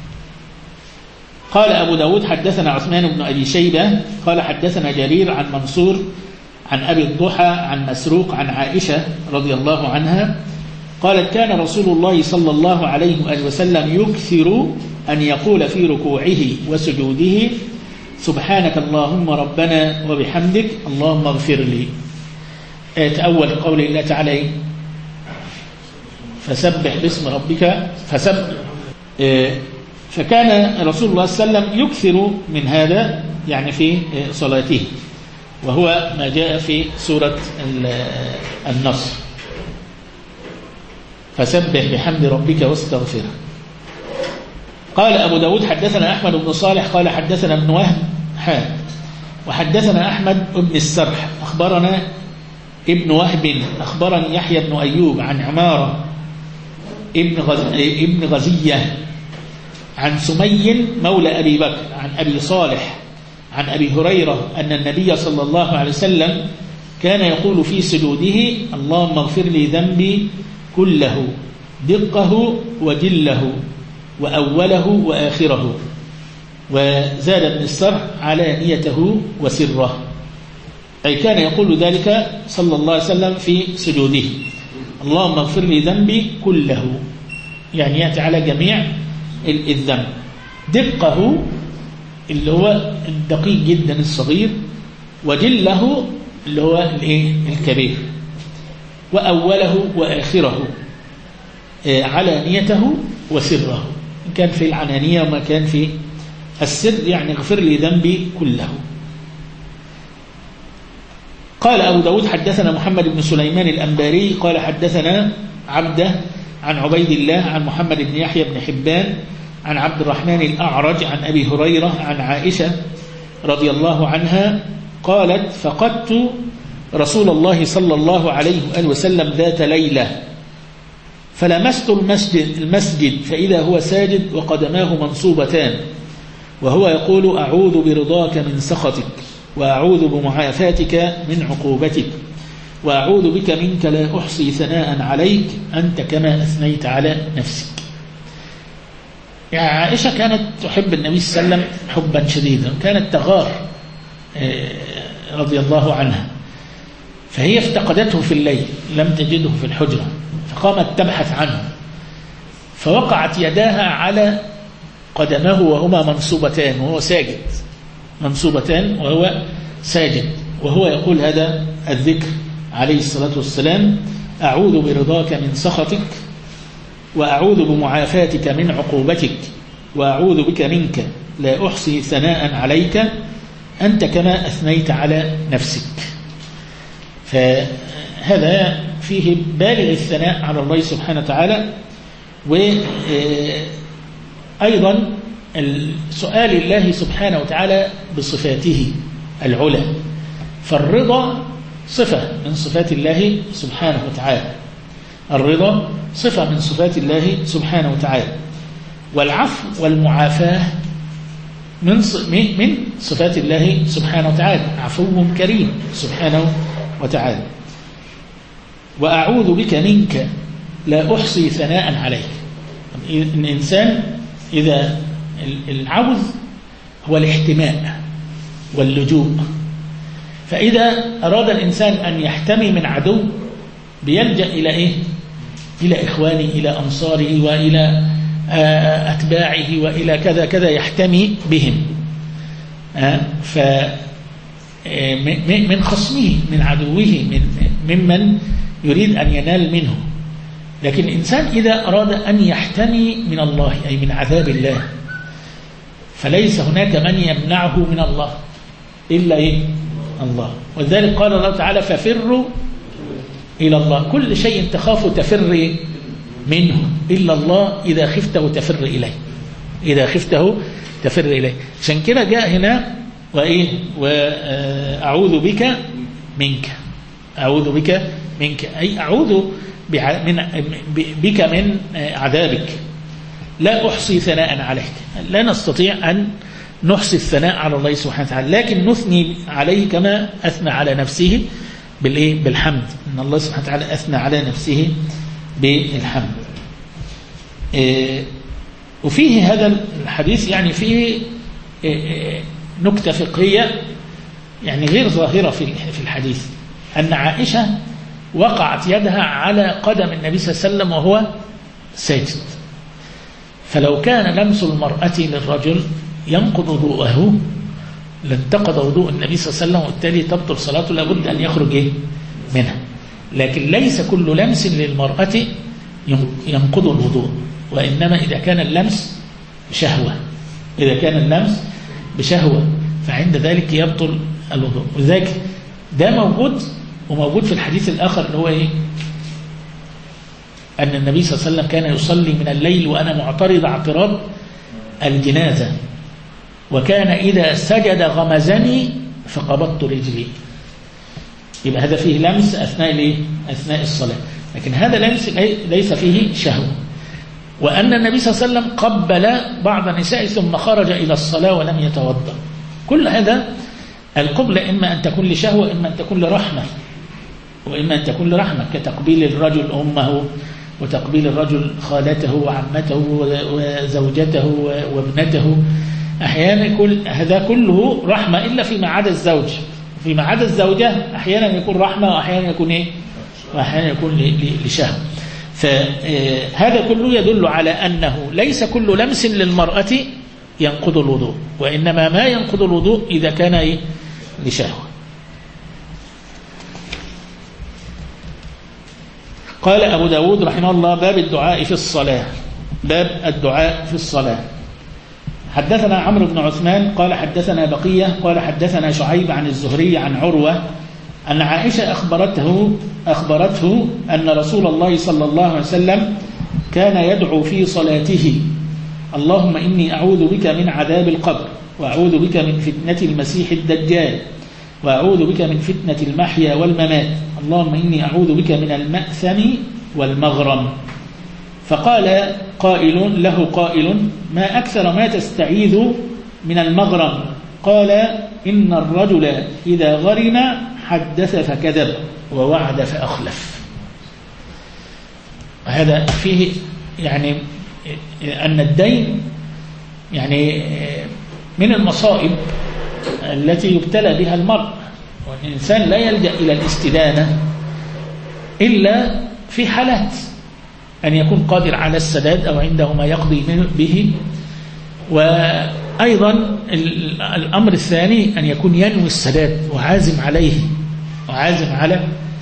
قال أبو داود حدثنا عثمان بن أبي شيبة قال حدثنا جرير عن منصور عن أبي الضحى عن مسروق عن عائشة رضي الله عنها قالت كان رسول الله صلى الله عليه وآله وسلم يكثر أن يقول في ركوعه وسجوده سبحانك اللهم ربنا وبحمدك اللهم اغفر لي. تأول قول الله تعالى فسبح باسم ربك فسبح. فكان رسول الله صلى الله عليه وسلم يكثر من هذا يعني في صلاته، وهو ما جاء في سورة النصر فسبح بحمد ربك واستغفره. قال أبو داود حدثنا أحمد بن صالح قال حدثنا ابن وهب وحدثنا أحمد بن السرح أخبرنا ابن وهب أخبرني يحيى بن أيوب عن عمارة ابن غزية عن سمي مولى أبي بكر عن أبي صالح عن أبي هريرة أن النبي صلى الله عليه وسلم كان يقول في سجوده اللهم اغفر لي ذنبي كله دقه وجله وأوله وآخره. وزاد ابن السرح علانيته وسره، أي كان يقول ذلك صلى الله عليه وسلم في سجوده اللهم اغفر لي ذنبي كله، يعني يأتي على جميع الذنب. دقه اللي هو الدقيق جدا الصغير، وجله اللي هو الكبير، وأوله وآخره، علانيته وسره، إن كان في العلانية وما كان في السر، يعني اغفر لي ذنبي كله. قال أبو داود حدثنا محمد بن سليمان الأنباري قال حدثنا عبده عن عبيد الله عن محمد بن يحيى بن حبان عن عبد الرحمن الأعرج عن أبي هريرة عن عائشة رضي الله عنها قالت فقدت رسول الله صلى الله عليه وآله وسلم ذات ليلة فلمست المسجد فإذا هو ساجد وقدماه منصوبتان وهو يقول أعوذ برضاك من سخطك وأعوذ بمعافاتك من عقوبتك وأعوذ بك منك لا أحصي ثناء عليك أنت كما أثنيت على نفسك. يعني عائشة كانت تحب النبي صلى الله عليه وسلم حبا شديدا، كانت تغار رضي الله عنها، فهي افتقدته في الليل لم تجده في الحجرة فقامت تبحث عنه، فوقعت يداها على قدمه وهما منصوبتان وهو ساجد، منصوبتان وهو ساجد، وهو يقول هذا الذكر عليه الصلاة والسلام أعوذ برضاك من سخطك وأعوذ بمعافاتك من عقوبتك وأعوذ بك منك لا أحصي ثناء عليك أنت كما أثنيت على نفسك. فهذا فيه بالغ الثناء على الله سبحانه وتعالى، وأيضا سؤال الله سبحانه وتعالى بصفاته العلى، فالرضا صفة من صفات الله سبحانه وتعالى، الرضا صفة من صفات الله سبحانه وتعالى، والعفو والمعافاة من صفات الله سبحانه وتعالى، عفو كريم سبحانه وتعالى. وأعوذ بك منك لا أحصي ثناء عليك. الإنسان إذا العوذ هو الاحتماء واللجوء، فإذا أراد الإنسان أن يحتمي من عدو بيلجأ إلى إيه؟ إلى إخوانه، إلى أنصاره، وإلى أتباعه، وإلى كذا كذا يحتمي بهم، من خصمه، من عدوه، ممن يريد أن ينال منه. لكن الإنسان إذا أراد أن يحتمي من الله أي من عذاب الله فليس هناك من يمنعه من الله إلا الله. ولذلك قال الله تعالى ففروا إلى الله، كل شيء تخاف تفر منه إلا الله، إذا خفته تفر إليه، إذا خفته تفر إليه. عشان كده جاء هنا وأعوذ بك منك، أعوذ بك منك أي أعوذ بك من عذابك، لا أحصي ثناء عليك. لا نستطيع أن نحصي الثناء على الله سبحانه وتعالى، لكن نثني عليه كما أثنى على نفسه بالحمد، إن الله سبحانه وتعالى أثنى على نفسه بالحمد. وفيه هذا الحديث يعني فيه نكتة فقهية يعني غير ظاهرة في الحديث، أن عائشة وقعت يدها على قدم النبي صلى الله عليه وسلم وهو ساجد، فلو كان لمس المرأة للرجل ينقض وضوءه لانتقض وضوء النبي صلى الله عليه وسلم، وبالتالي تبطل صلاته، لابد أن يخرج منها. لكن ليس كل لمس للمرأة ينقض الوضوء، وإنما إذا كان اللمس بشهوة، إذا كان اللمس بشهوة فعند ذلك يبطل الوضوء. وذلك ده موجود، وموجود في الحديث الآخر اللي هو أن النبي صلى الله عليه وسلم كان يصلي من الليل وأنا معترض اعتراض الجنازة، وكان إذا سجد غمزني فقبضت رجلي. يبقى هذا فيه لمس أثناء الصلاة، لكن هذا لمس ليس فيه شهوة. وأن النبي صلى الله عليه وسلم قبل بعض النساء ثم خرج إلى الصلاة ولم يتوضأ. كل هذا القبلة إما أن تكون لشهوة، إما أن تكون لرحمة، وإما أن تكون لرحمة، كتقبيل الرجل أمه، وتقبيل الرجل خالته وعمته وزوجته وابنته. أحيانا هذا كله رحمة إلا فيما عدا الزوج. فيما عدا الزوجة أحيانا يكون رحمة، وأحيانا يكون وأحيانا يكون لشهوة. فهذا كله يدل على أنه ليس كل لمس للمرأة ينقض الوضوء، وإنما ما ينقض الوضوء إذا كان لشهوة. قال أبو داود رحمه الله باب الدعاء في الصلاة. باب الدعاء في الصلاة. حدثنا عمرو بن عثمان قال حدثنا بقية قال حدثنا شعيب عن الزهري عن عروة أن عائشة أخبرته أن رسول الله صلى الله عليه وسلم كان يدعو في صلاته اللهم إني أعوذ بك من عذاب القبر، وأعوذ بك من فتنة المسيح الدجال، وأعوذ بك من فتنة المحيا والممات، اللهم إني أعوذ بك من المأثم والمغرم. فقال قائل ما أكثر ما تستعيذ من المغرم؟ قال إن الرجل إذا غرم حدث فكذب ووعد فأخلف. هذا فيه يعني أن الدين يعني من المصائب التي يبتلى بها المرء، والإنسان لا يلجأ إلى الاستدانة إلا في حالات أن يكون قادر على السداد أو عنده ما يقضي به. وأيضا الأمر الثاني أن يكون ينوي السداد وعازم عليه، وعازم على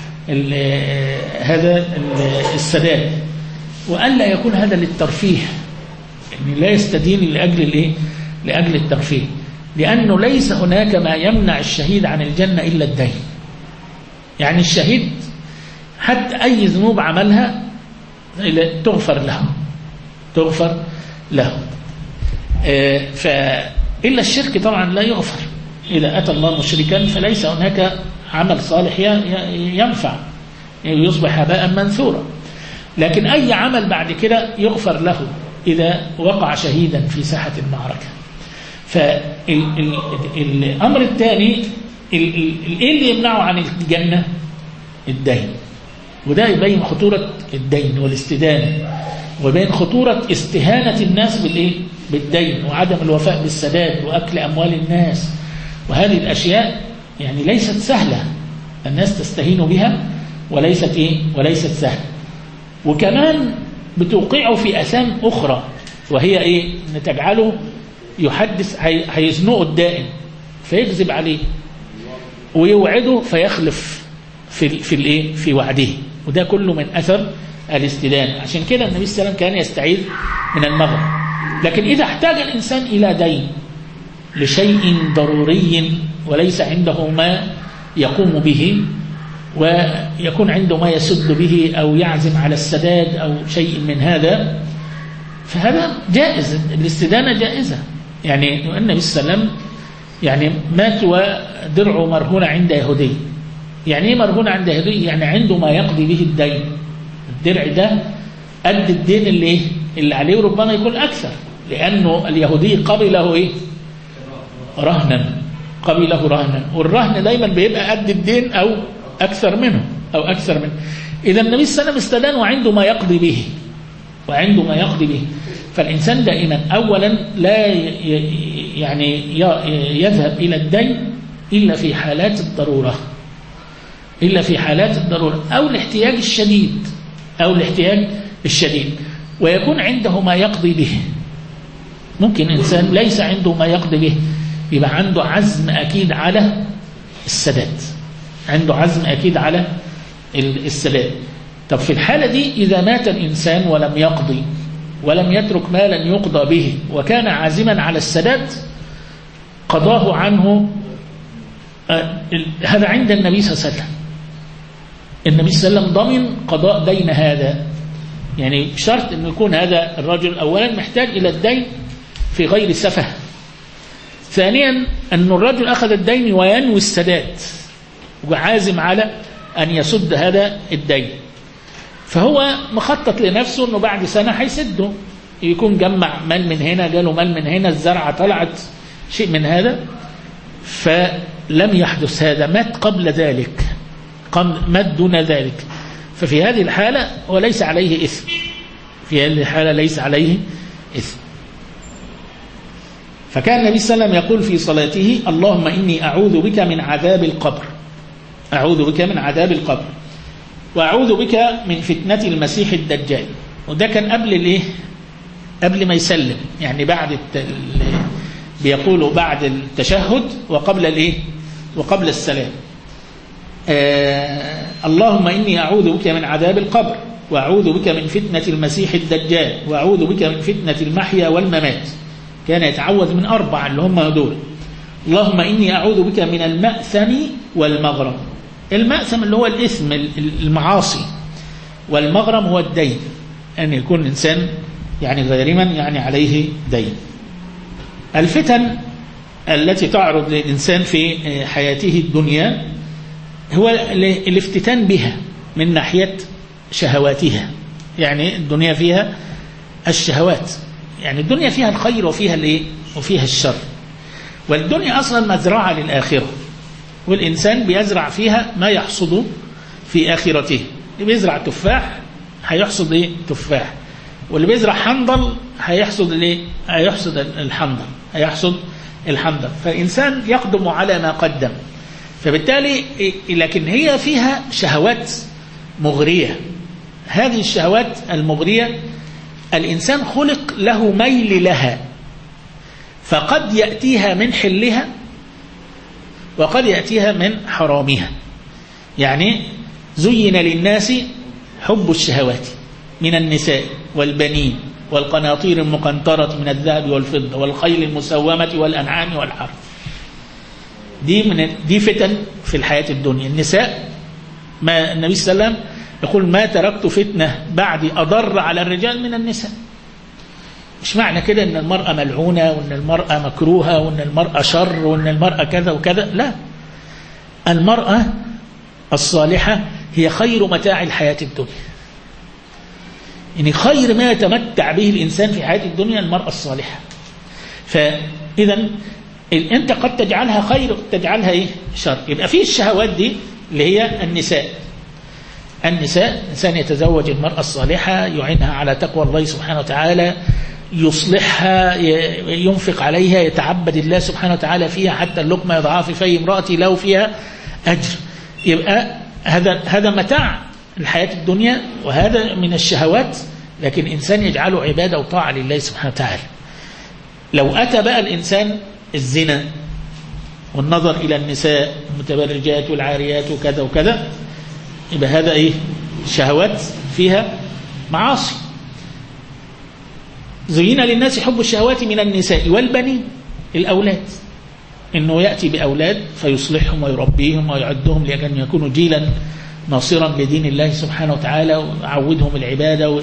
هذا السداد، وألا يكون هذا للترفيه، يعني لا يستدين لأجل الترفيه، لأنه ليس هناك ما يمنع الشهيد عن الجنة إلا الدين. يعني الشهيد حتى أي ذنوب عملها تغفر له فإلا الشرك طبعا لا يغفر. إذا أتى الله مشركا فليس هناك عمل صالح ينفع، يصبح هباء منثورا. لكن أي عمل بعد كده يغفر له إذا وقع شهيدا في ساحة المعركة. فالأمر الثاني إيه اللي يمنعه عن الجنة؟ الدين. وده يبين خطورة الدين والاستدانة، ويبين خطورة استهانة الناس بالدين، وعدم الوفاء بالسداد، وأكل أموال الناس. وهذه الأشياء يعني ليست سهلة، الناس تستهين بها وليست سهلة. وكمان بتوقعه في أثام أخرى، وهي أن تجعله يحدث، هيزنقه الدائم فيكذب عليه، ويوعده في وعده، وده كله من أثر الاستدانة. عشان كده النبي صلى الله عليه وسلم كان يستعيذ من المغرم. لكن إذا احتاج الإنسان إلى دين لشيء ضروري وليس عنده ما يقوم به، ويكون عنده ما يسد به أو يعزم على السداد أو شيء من هذا، فهذا جائز، الاستدانة جائزة. يعني النبي صلى الله عليه وسلم يعني مات ودرعه مرهون عند يهودي. يعني ايه مرهون عند يهودي؟ يعني عنده ما يقضي به الدين. الدرع ده قد الدين اللي عليه، ربما يكون أكثر، لأنه اليهودي قبله إيه؟ رهنا، قبله رهنا، والرهن دايما بيبقى قد الدين أو أكثر منه إذا النبي صلى الله عليه وسلم استدان وعنده ما يقضي به، فالإنسان دائما أولا لا يعني يذهب إلى الدين إلا في حالات الضرورة، أو الاحتياج الشديد، ويكون عنده ما يقضي به. ممكن إنسان ليس عنده ما يقضي به، يبقى عنده عزم أكيد على السداد، طب في الحالة دي إذا مات الإنسان ولم يقضي ولم يترك مالا يقضى به وكان عازما على السداد، قضاه عنه. هذا عند النبي صلى الله عليه وسلم. النبي صلى الله عليه وسلم ضمن قضاء دين هذا، يعني شرط أن يكون هذا الرجل أولا محتاج إلى الدين في غير سفه، ثانيا أن الرجل أخذ الدين وينوي السداد وعازم على أن يسد هذا الدين، فهو مخطط لنفسه أنه بعد سنة هيسده، يكون جمع مال من هنا، جاله مال من هنا، الزرعة طلعت، شيء من هذا، فلم يحدث هذا، مات قبل ذلك، مات دون ذلك، ففي هذه الحالة وليس عليه إثم، فكان النبي صلى الله عليه وسلم يقول في صلاته: اللهم إني أعوذ بك من عذاب القبر، وأعوذ بك من فتنة المسيح الدجال. وده كان قبل ما يسلم، يعني بيقولوا بعد التشهد وقبل السلام. اللهم إني أعوذ بك من عذاب القبر، وأعوذ بك من فتنة المسيح الدجال، وأعوذ بك من فتنة المحيا والممات. كان يتعوذ من 4 اللي هم دول. اللهم إني أعوذ بك من المأثم والمغرم. المأثم اللي هو الإثم، المعاصي، والمغرم هو الدين، أن يكون الإنسان يعني غارما، يعني عليه دين. الفتن التي تعرض للإنسان في حياته الدنيا هو الافتتان بها من ناحية شهواتها. يعني الدنيا فيها الشهوات، يعني الدنيا فيها الخير وفيها الشر، والدنيا أصلا مزرعة للآخرة، والإنسان بيزرع فيها ما يحصد في آخرته. اللي بيزرع تفاح هيحصد تفاح، واللي بيزرع حنظل هيحصد الحنظل، فالإنسان يقدم على ما قدم. فبالتالي لكن هي فيها شهوات مغرية. هذه الشهوات المغرية الإنسان خلق له ميل لها، فقد يأتيها من حلها وقد يأتيها من حرامها. يعني زين للناس حب الشهوات من النساء والبنين والقناطير المقنطرة من الذهب والفضة والخيل المسومة والأنعام والحرث. دي فتن في الحياة الدنيا. النساء، ما النبي صلى الله عليه وسلم يقول: ما تركت فتنة بعد أضر على الرجال من النساء. مش معنى كده ان المرأة ملعونة وان المرأة مكروهة وان المرأة شر وان المرأة كذا وكذا، لا. المرأة الصالحة هي خير متاع الحياة الدنيا، يعني خير ما يتمتع به الإنسان في حياة الدنيا المرأة الصالحة. فإذا أنت قد تجعلها خير وقد تجعلها شر. يبقى فيه الشهوات دي اللي هي النساء. الإنسان يتزوج المرأة الصالحة، يعينها على تقوى الله سبحانه وتعالى، يصلحها، ينفق عليها، يتعبد الله سبحانه وتعالى فيها حتى اللقمة يضعها في في امرأتي له فيها أجر. يبقى هذا متاع الحياة الدنيا، وهذا من الشهوات، لكن إنسان يجعله عبادة وطاعة لله سبحانه وتعالى. لو أتى بقى الإنسان الزنا والنظر إلى النساء المتبرجات والعاريات وكذا وكذا، يبقى هذا إيه؟ شهوات فيها معاصي. زين للناس حب الشهوات من النساء والبنين، الأولاد، إنه يأتي بأولاد فيصلحهم ويربيهم ويعدهم لأن يكونوا جيلا ناصرا لدين الله سبحانه وتعالى، ويعودهم العبادة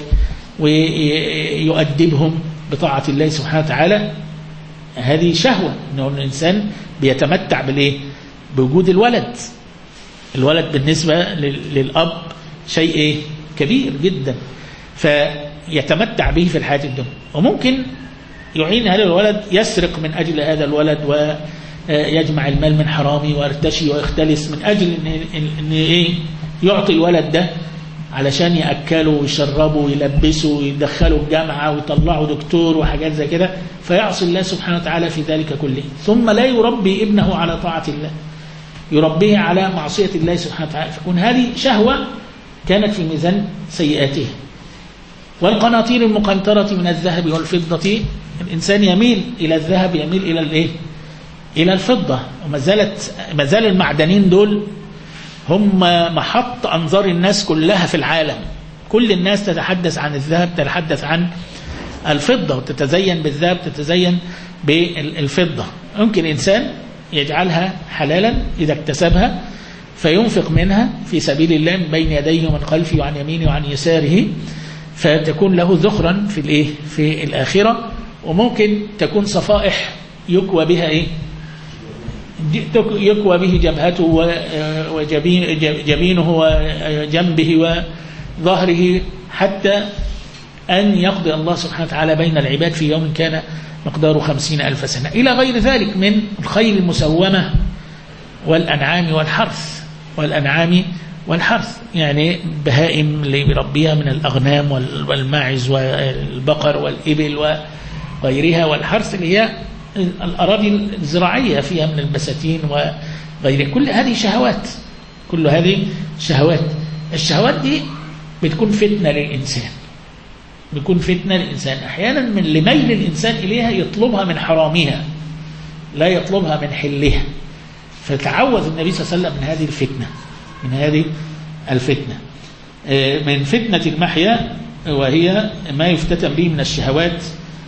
ويؤدبهم بطاعة الله سبحانه وتعالى. هذه شهوة، إنه الإنسان بيتمتع بالإيه؟ بوجود الولد. الولد بالنسبة للأب شيء إيه؟ كبير جدا، فيتمتع به في الحياة الدنيا. وممكن يعين هذا الولد يسرق من أجل هذا الولد، ويجمع المال من حرامي ويرتشي ويختلس من أجل إن إيه؟ يعطي الولد ده علشان يأكله ويشربه ويلبسه ويدخله الجامعة ويطلعه دكتور وحاجات زي كده، فيعصي الله سبحانه وتعالى في ذلك كله. ثم لا يربي ابنه على طاعة الله، يربيه على معصية الله سبحانه وتعالى، فكون هذه شهوة كانت في ميزان سيئاته. والقناطير المقنطرة من الذهب والفضة، الإنسان يميل إلى الذهب، يميل إلى الإيه؟ إلى الفضة. وما زال المعدنين دول هم محط أنظار الناس كلها في العالم. كل الناس تتحدث عن الذهب، تتحدث عن الفضة، وتتزين بالذهب، تتزين بالفضة. ممكن إنسان يجعلها حلالا إذا اكتسبها فينفق منها في سبيل الله من بين يديه ومن خلفه وعن يمينه وعن يساره، فتكون له ذخرا في الإيه؟ في الآخرة. وممكن تكون صفائح يكوى بها إيه؟ يكوى به جبهته وجبينه وجنبه وظهره، حتى أن يقضي الله سبحانه وتعالى بين العباد في يوم كان مقداره 50,000 سنة، إلى غير ذلك من الخيل المسومة والأنعام والحرث، يعني بهائم اللي بيربيها من الأغنام والماعز والبقر والإبل وغيرها، والحرث اللي هي الأراضي الزراعية فيها من البساتين وغيرها. كل هذه شهوات، كل هذه شهوات. الشهوات دي بتكون فتنة للإنسان، أحيانا من لميل الإنسان إليها يطلبها من حرامها، لا يطلبها من حلها. فتعوذ النبي صلى الله عليه وسلم من هذه الفتنة، من فتنة المحيا، وهي ما يفتتن به من الشهوات.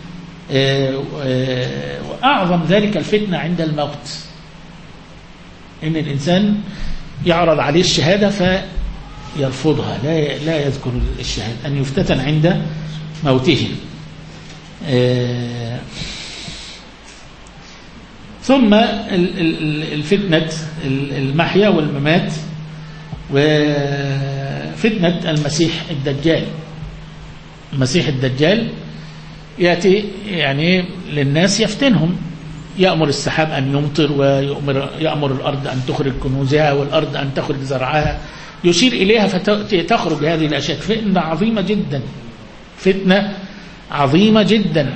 وأعظم ذلك الفتنة عند الموت، إن الإنسان يعرض عليه الشهادة فيرفضها، لا يذكر الشهادة، أن يفتتن عند موته. ثم الفتنة المحيا والممات، وفتنة المسيح الدجال يأتي يعني للناس يفتنهم، يأمر السحاب أن يمطر، ويأمر الأرض أن تخرج كنوزها والأرض أن تخرج زرعها، يشير إليها فتخرج هذه الأشياء. فتنة عظيمة جدا،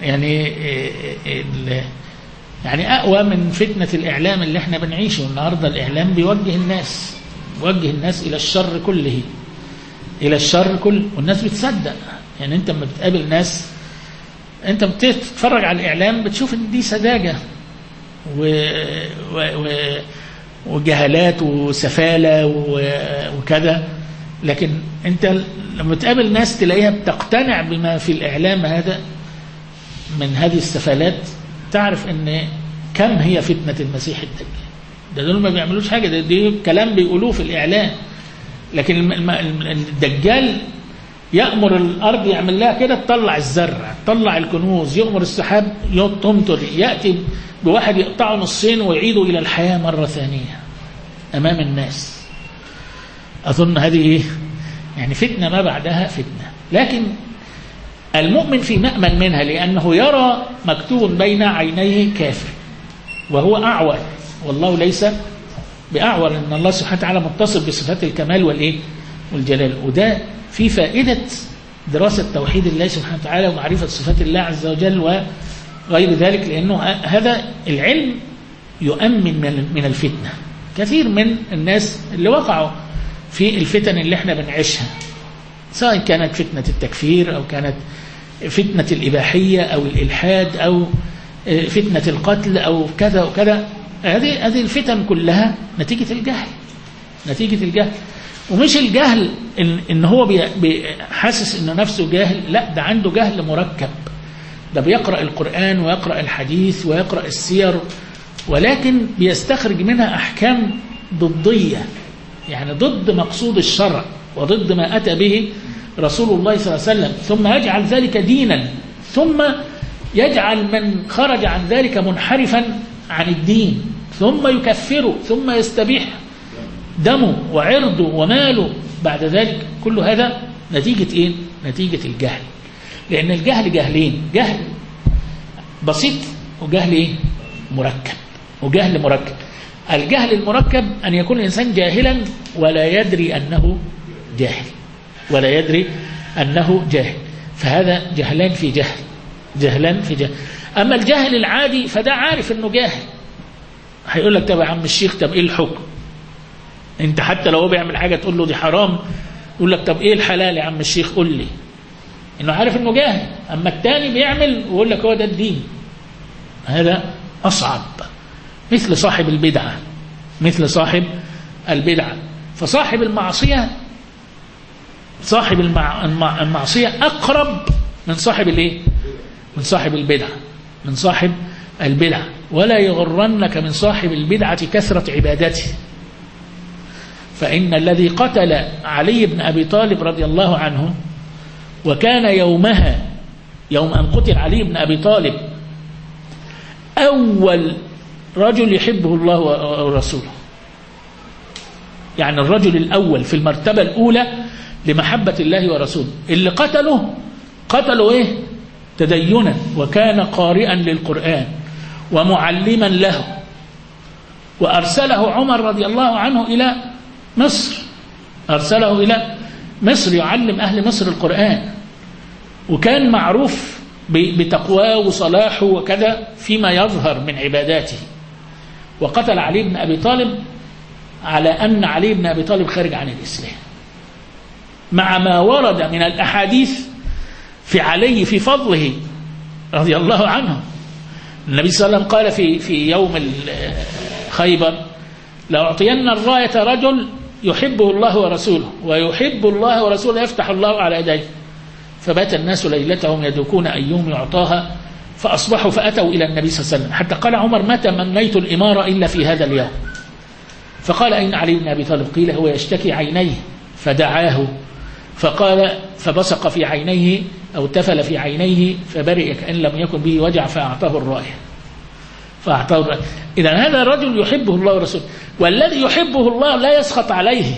يعني أقوى من فتنة الإعلام اللي احنا بنعيشه النهاردة. الإعلام بيوجه الناس إلى الشر كله، والناس بتصدق. يعني أنت لما بتقابل ناس، أنت بتتفرج على الإعلام بتشوف إن دي سذاجة وجهالات وسفالة وكذا، لكن أنت لما تقابل ناس تلاقيها بتقتنع بما في الإعلام هذا من هذه السفالات، تعرف إن كم هي فتنة المسيح الدجال. ده دول ما بيعملوش حاجة، دي كلام بيقولوه في الإعلام، لكن الدجال يأمر الأرض يعمل لها كده، تطلع الزرع، تطلع الكنوز، يأمر السحاب تمطر، يأتي بواحد يقطعه نصين ويعيده إلى الحياة مرة ثانية أمام الناس. أظن هذه يعني فتنة ما بعدها فتنة. لكن المؤمن في مأمن منها، لأنه يرى مكتوب بين عينيه كافر وهو أعور، والله ليس بأعور، إن الله سبحانه وتعالى متصف بصفات الكمال والجلال. وده في فائدة دراسة توحيد الله سبحانه وتعالى ومعرفة صفات الله عز وجل وغير ذلك، لأنه هذا العلم يؤمن من الفتنة. كثير من الناس اللي وقعوا في الفتن اللي احنا بنعيشها، سواء كانت فتنة التكفير أو كانت فتنة الإباحية أو الإلحاد أو فتنة القتل أو كذا وكذا، هذه الفتن كلها نتيجة الجهل. ومش الجهل إن هو حاسس إنه نفسه جاهل، لا، ده عنده جهل مركب، ده بيقرأ القرآن ويقرأ الحديث ويقرأ السير، ولكن بيستخرج منها أحكام ضدية، يعني ضد مقصود الشرع وضد ما أتى به رسول الله صلى الله عليه وسلم، ثم يجعل ذلك دينا، ثم يجعل من خرج عن ذلك منحرفا عن الدين، ثم يكفره، ثم يستبيح دمه وعرضه وماله بعد ذلك. كل هذا نتيجة إيه؟ نتيجة الجهل. لأن الجهل جهلين، جهل بسيط وجهل إيه؟ مركب. وجهل مركب، الجهل المركب أن يكون الإنسان جاهلا ولا يدري أنه جاهل، ولا يدري أنه جاهل، فهذا جهلان في جهل، جهلان في جهل. أما الجهل العادي فده عارف أنه جاهل، هيقول لك طب يا عم الشيخ، طب إيه الحكم؟ أنت حتى لو هو بيعمل حاجة تقول له دي حرام، يقول لك طب إيه الحلال يا عم الشيخ قول لي، إنه عارف أنه جاهل. أما التاني بيعمل ويقول لك هو ده الدين، هذا أصعب. مثل صاحب البدعة، مثل صاحب البدعة. فصاحب المعصية، صاحب المعصية أقرب من صاحب الإيه؟ من صاحب البدعة، من صاحب البدعة. ولا يغرنك من صاحب البدعة كثرة عبادته، فإن الذي قتل علي بن أبي طالب رضي الله عنه، وكان يومها يوم أن قتل علي بن أبي طالب أول رجل يحبه الله ورسوله، يعني الرجل الأول في المرتبة الأولى لمحبة الله ورسوله، اللي قتلوا إيه؟ تدينا، وكان قارئا للقرآن ومعلما له، وأرسله عمر رضي الله عنه إلى مصر، أرسله إلى مصر يعلم أهل مصر القرآن، وكان معروف بتقواه وصلاحه وكذا فيما يظهر من عباداته. وقتل علي بن أبي طالب على أن علي بن أبي طالب خارج عن الإسلام، مع ما ورد من الأحاديث في علي في فضله رضي الله عنه. النبي صلى الله عليه وسلم قال في يوم خيبر: لأعطين الراية رجل يحبه الله ورسوله ويحب الله ورسوله يفتح الله على يديه. فبات الناس ليلتهم يدوكون أيهم يعطاها، فأصبحوا فأتوا إلى النبي صلى الله عليه وسلم، حتى قال عمر: ما تمنيت الإمارة إلا في هذا اليوم. فقال: أين علي بن أبي طالب؟ قيل: هو يشتكي عينيه. فدعاه فقال، فبصق في عينيه أو تفل في عينيه فبرئ كأن لم يكن به وجع، فأعطاه الراية. إذن هذا رجل يحبه الله ورسوله، والذي يحبه الله لا يسخط عليه.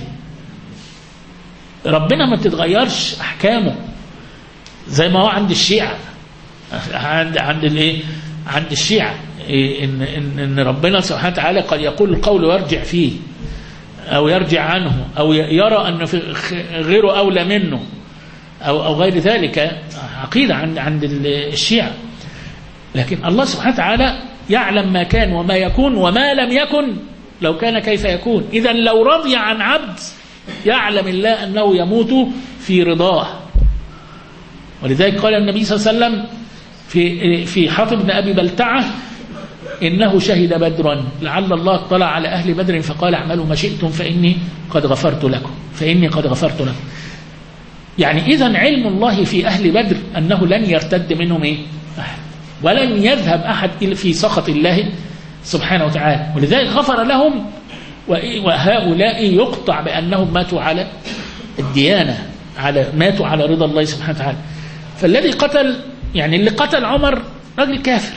ربنا ما بتتغيرش أحكامه زي ما هو عند الشيعة، عند الايه؟ عند الشيعة إن ربنا سبحانه وتعالى قد يقول القول ويرجع فيه أو يرجع عنه أو يرى أن غيره أولى منه أو غير ذلك، عقيدة عند الشيعة. لكن الله سبحانه وتعالى يعلم ما كان وما يكون وما لم يكن لو كان كيف يكون. إذا لو رضي عن عبد يعلم الله أنه يموت في رضاه. ولذلك قال النبي صلى الله عليه وسلم في حاطب بن أبي بلتعة: إنه شهد بدرا لعل الله اطلع على أهل بدر فقال: اعملوا ما شئتم فإني قد غفرت لكم، فإني قد غفرت لكم. يعني إذن علم الله في أهل بدر أنه لن يرتد منهم أحد، ولن يذهب أحد إلا في سخط الله سبحانه وتعالى. ولذلك غفر لهم، وهؤلاء يقطع بأنهم ماتوا على الديانة، ماتوا على رضا الله سبحانه وتعالى. فالذي قتل، يعني اللي قتل عمر رجل كافر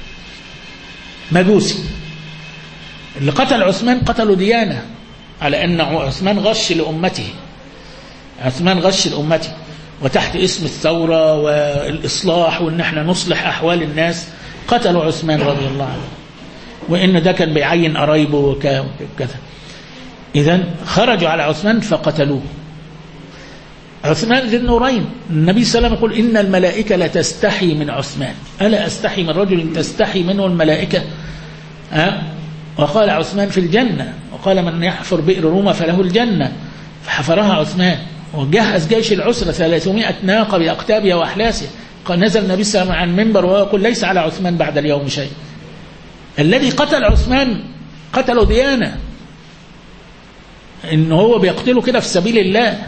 مجوسي، اللي قتل عثمان قتلوا ديانة، على أن عثمان غش لأمته، عثمان غش لأمته، وتحت اسم الثورة والإصلاح وإن احنا نصلح أحوال الناس قتلوا عثمان رضي الله عنه، وإن ده كان بيعين قرايبه وكذا. إذن خرجوا على عثمان فقتلوه. عثمان ذي النورين، النبي صلى الله عليه وسلم يقول: إن الملائكة لا تستحي من عثمان، ألا أستحي من رجل تستحي منه الملائكة؟ وقال عثمان في الجنة، وقال: من يحفر بئر روما فله الجنة، فحفرها عثمان. وجهز جيش العسرة 300 ناقة بأقتابها وأحلاسها. قال: نزل النبي صلى الله عليه وسلم عن المنبر ويقول: ليس على عثمان بعد اليوم شيء. الذي قتل عثمان قتلوا ديانة، إن هو بيقتله كده في سبيل الله،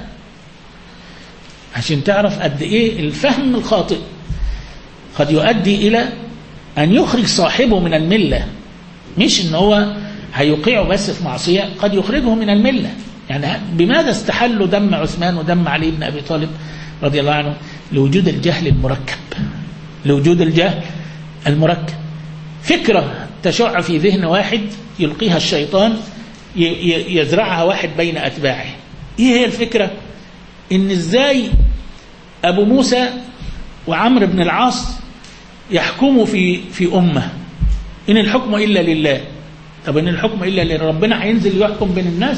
عشان تعرف قد إيه الفهم الخاطئ قد يؤدي إلى أن يخرج صاحبه من الملة. مش إن هو هيوقعه بس في معصية، قد يخرجه من الملة. يعني بماذا استحلوا دم عثمان ودم علي بن أبي طالب رضي الله عنه؟ لوجود الجهل المركب، لوجود الجهل المركب. فكرة تشع في ذهن واحد يلقيها الشيطان يزرعها واحد بين أتباعه. إيه هي الفكرة؟ إن إزاي أبو موسى وعمرو بن العاص يحكموا في أمة، إن الحكم إلا لله. طب إن الحكم إلا لله، ربنا هينزل يحكم بين الناس؟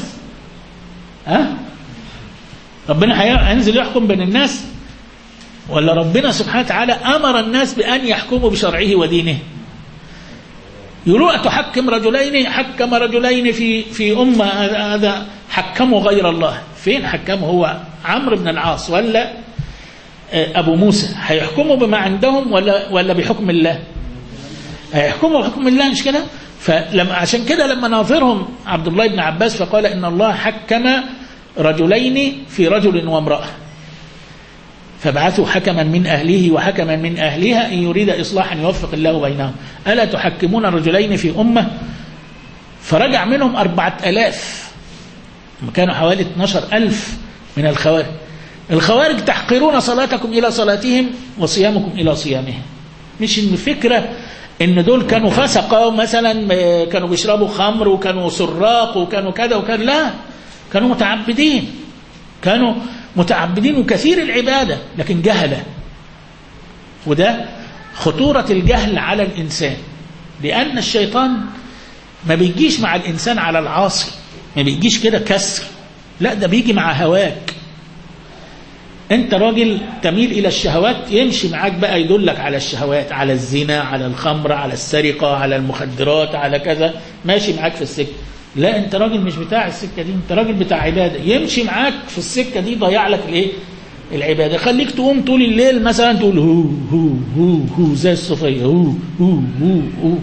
ربنا هينزل يحكم بين الناس؟ ولا ربنا سبحانه وتعالى أمر الناس بأن يحكموا بشرعه ودينه؟ يقولوا أتحكم رجلين، حكم رجلين في أمة، هذا حكموا غير الله. فين حكموا؟ هو عمرو بن العاص ولا أبو موسى هيحكموا بما عندهم ولا بحكم الله؟ هيحكموا بحكم الله، مش كده؟ عشان كده لما ناظرهم عبد الله بن عباس فقال إن الله حكم رجلين في رجل وامرأة، فابعثوا حكما من أهله وحكما من أهلها إن يريد إصلاحا يوفق الله بينهم ألا تحكمون رجلين في أمة؟ فرجع منهم 4000، كانوا حوالي 12,000 من الخوارج. الخوارج تحقرون صلاتكم إلى صلاتهم وصيامكم إلى صيامهم. مش إن فكرة إن دول كانوا فسقة مثلا، كانوا بيشربوا خمر وكانوا سراق وكانوا كذا وكان، لا، كانوا متعبدين، كانوا متعبدين وكثير العبادة، لكن جهلة. وده خطورة الجهل على الإنسان، لأن الشيطان ما بيجيش مع الإنسان على العاصي، ما بيجيش كده كسر، لا، ده بيجي مع هواك. أنت راجل تميل إلى الشهوات، يمشي معاك بقى يدلك على الشهوات، على الزنا، على الخمر، على السرقة، على المخدرات، على كذا، ماشي معاك في السكة. لا، أنت راجل مش بتاع السكة دي، أنت راجل بتاع عبادة، يمشي معاك في السكة دي ضيع لك الإيه؟ العبادة. خليك تقوم طول الليل مثلا تقول هو هو هو هو زي الصوفية، هو هو هو هو.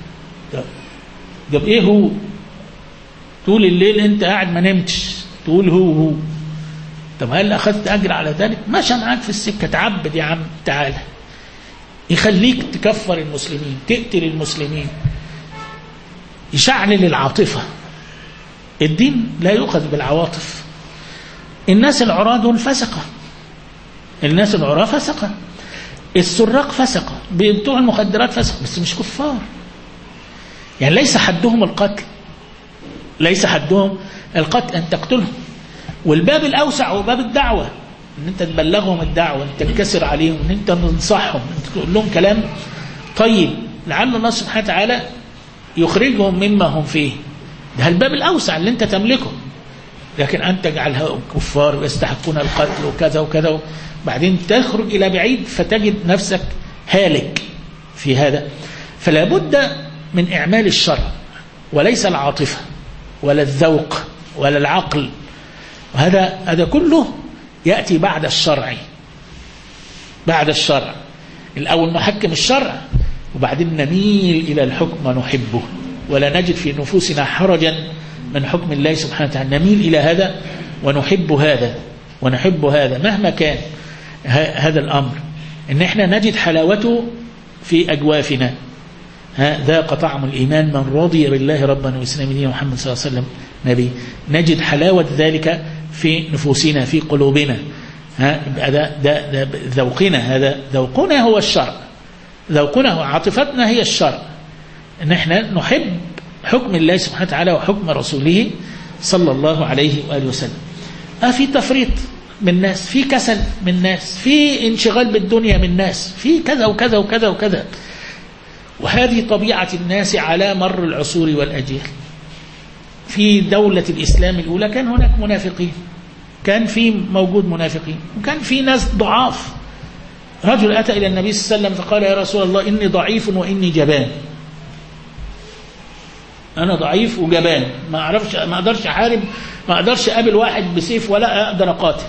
طب إيه هو؟ طول الليل أنت قاعد ما نمتش تقول هو هو. طب هل أخذت أجر على ذلك؟ ماشي معاك في السكة، تعبد يا عم، تعالى. يخليك تكفر المسلمين، تقتل المسلمين، يشعل العاطفة. الدين لا يؤخذ بالعواطف. الناس العراة دول فسقة، الناس العراة فسقة، السراق فسقة، بتوع المخدرات فسقة، بس مش كفار. يعني ليس حدهم القتل، ليس حدهم القتل أن تقتلهم. والباب الأوسع هو باب الدعوة، أن أنت تبلغهم الدعوة، أن تنكسر عليهم، أن أنت تنصحهم، أن أنت تقول لهم كلام طيب لعل الله سبحانه وتعالى يخرجهم مما هم فيه. ده الباب الأوسع اللي أنت تملكه. لكن أن تجعلها كفار ويستحقون القتل وكذا وكذا، بعدين تخرج إلى بعيد فتجد نفسك هالك في هذا. فلا بد من إعمال الشرع، وليس العاطفة ولا الذوق ولا العقل. هذا كله يأتي بعد الشرع، بعد الشرع. الأول نحكم الشرع، وبعدين نميل إلى الحكم ونحبه، ولا نجد في نفوسنا حرجا من حكم الله سبحانه وتعالى. نميل إلى هذا ونحب هذا ونحب هذا مهما كان هذا الأمر، إن إحنا نجد حلاوته في أجوافنا. ذاق طعم الإيمان من رضي بالله ربا وإسلام دينا محمد صلى الله عليه وسلم نبي. نجد حلاوة ذلك في نفوسنا، في قلوبنا. ده ذوقنا، هذا ذوقنا هو الشرع، ذوقنا هو عاطفتنا هي الشرع، إن إحنا نحب حكم الله سبحانه وتعالى وحكم رسوله صلى الله عليه وآله وسلم. في تفريط من الناس، في كسل من الناس، في انشغال بالدنيا من الناس، في كذا وكذا وكذا وكذا. وهذه طبيعة الناس على مر العصور والأجيال. في دولة الإسلام الأولى كان هناك منافقين، كان في موجود منافقين، وكان في ناس ضعاف. رجل أتى إلى النبي صلى الله عليه وسلم فقال: يا رسول الله إني ضعيف وإني جبان، أنا ضعيف وجبان، ما أقدرش أحارب، ما أقدرش أقابل واحد بسيف ولا أقدر أقاتل.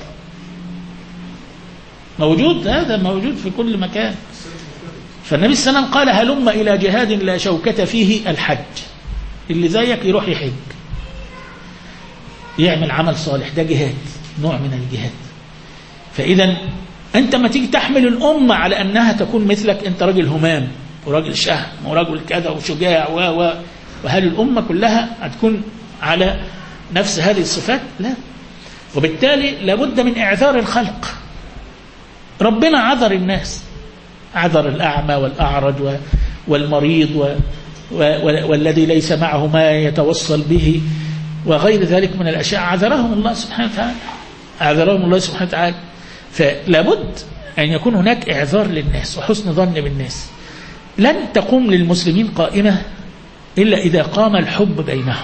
موجود، هذا موجود في كل مكان. فالنبي صلى الله عليه وسلم قال: هلم إلى جهاد لا شوكة فيه الحج. اللي زيك يروح يحج. يعمل عمل صالح، ده جهاد، نوع من الجهاد. فإذا أنت ما تيجي تحمل الأمة على أنها تكون مثلك، أنت راجل همام وراجل شهم وراجل كذا وشجاع وهل الأمة كلها هتكون على نفس هذه الصفات؟ لا. وبالتالي لابد من إعذار الخلق. ربنا عذر الناس، عذر الأعمى والأعرج والمريض والذي ليس معه ما يتوصل به وغير ذلك من الأشياء، عذرهم الله سبحانه وتعالى، عذرهم الله سبحانه وتعالى. فلابد أن يكون هناك إعذار للناس وحسن ظن بالناس. لن تقوم للمسلمين قائمة إلا إذا قام الحب بينهم.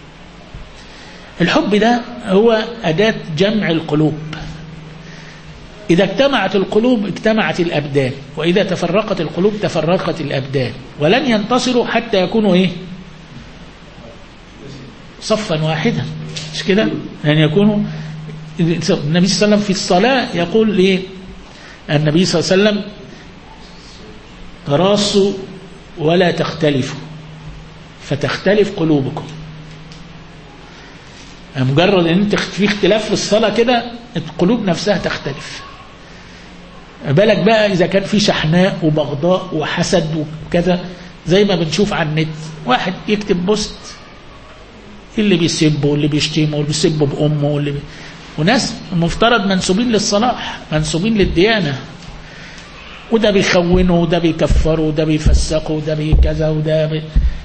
الحب ده هو أداة جمع القلوب. إذا اجتمعت القلوب اجتمعت الأبدان، وإذا تفرقت القلوب تفرقت الأبدان، ولن ينتصروا حتى يكونوا إيه؟ صفا واحدا، مش كده؟ يعني يكونوا. النبي صلى الله عليه وسلم في الصلاة يقول إيه؟ النبي صلى الله عليه وسلم تراصوا ولا تختلفوا فتختلف قلوبكم. مجرد ان انت في اختلاف في الصلاة كده القلوب نفسها تختلف. بالك بقى اذا كان في شحناء وبغضاء وحسد وكذا، زي ما بنشوف على النت، واحد يكتب بوست اللي بيسبه واللي بيشتمه واللي بيسبه بأمه وناس مفترض منسوبين للصلاح، منسوبين للديانة، وده بيخونه وده بيكفره وده بيفسقه وده بكذا وده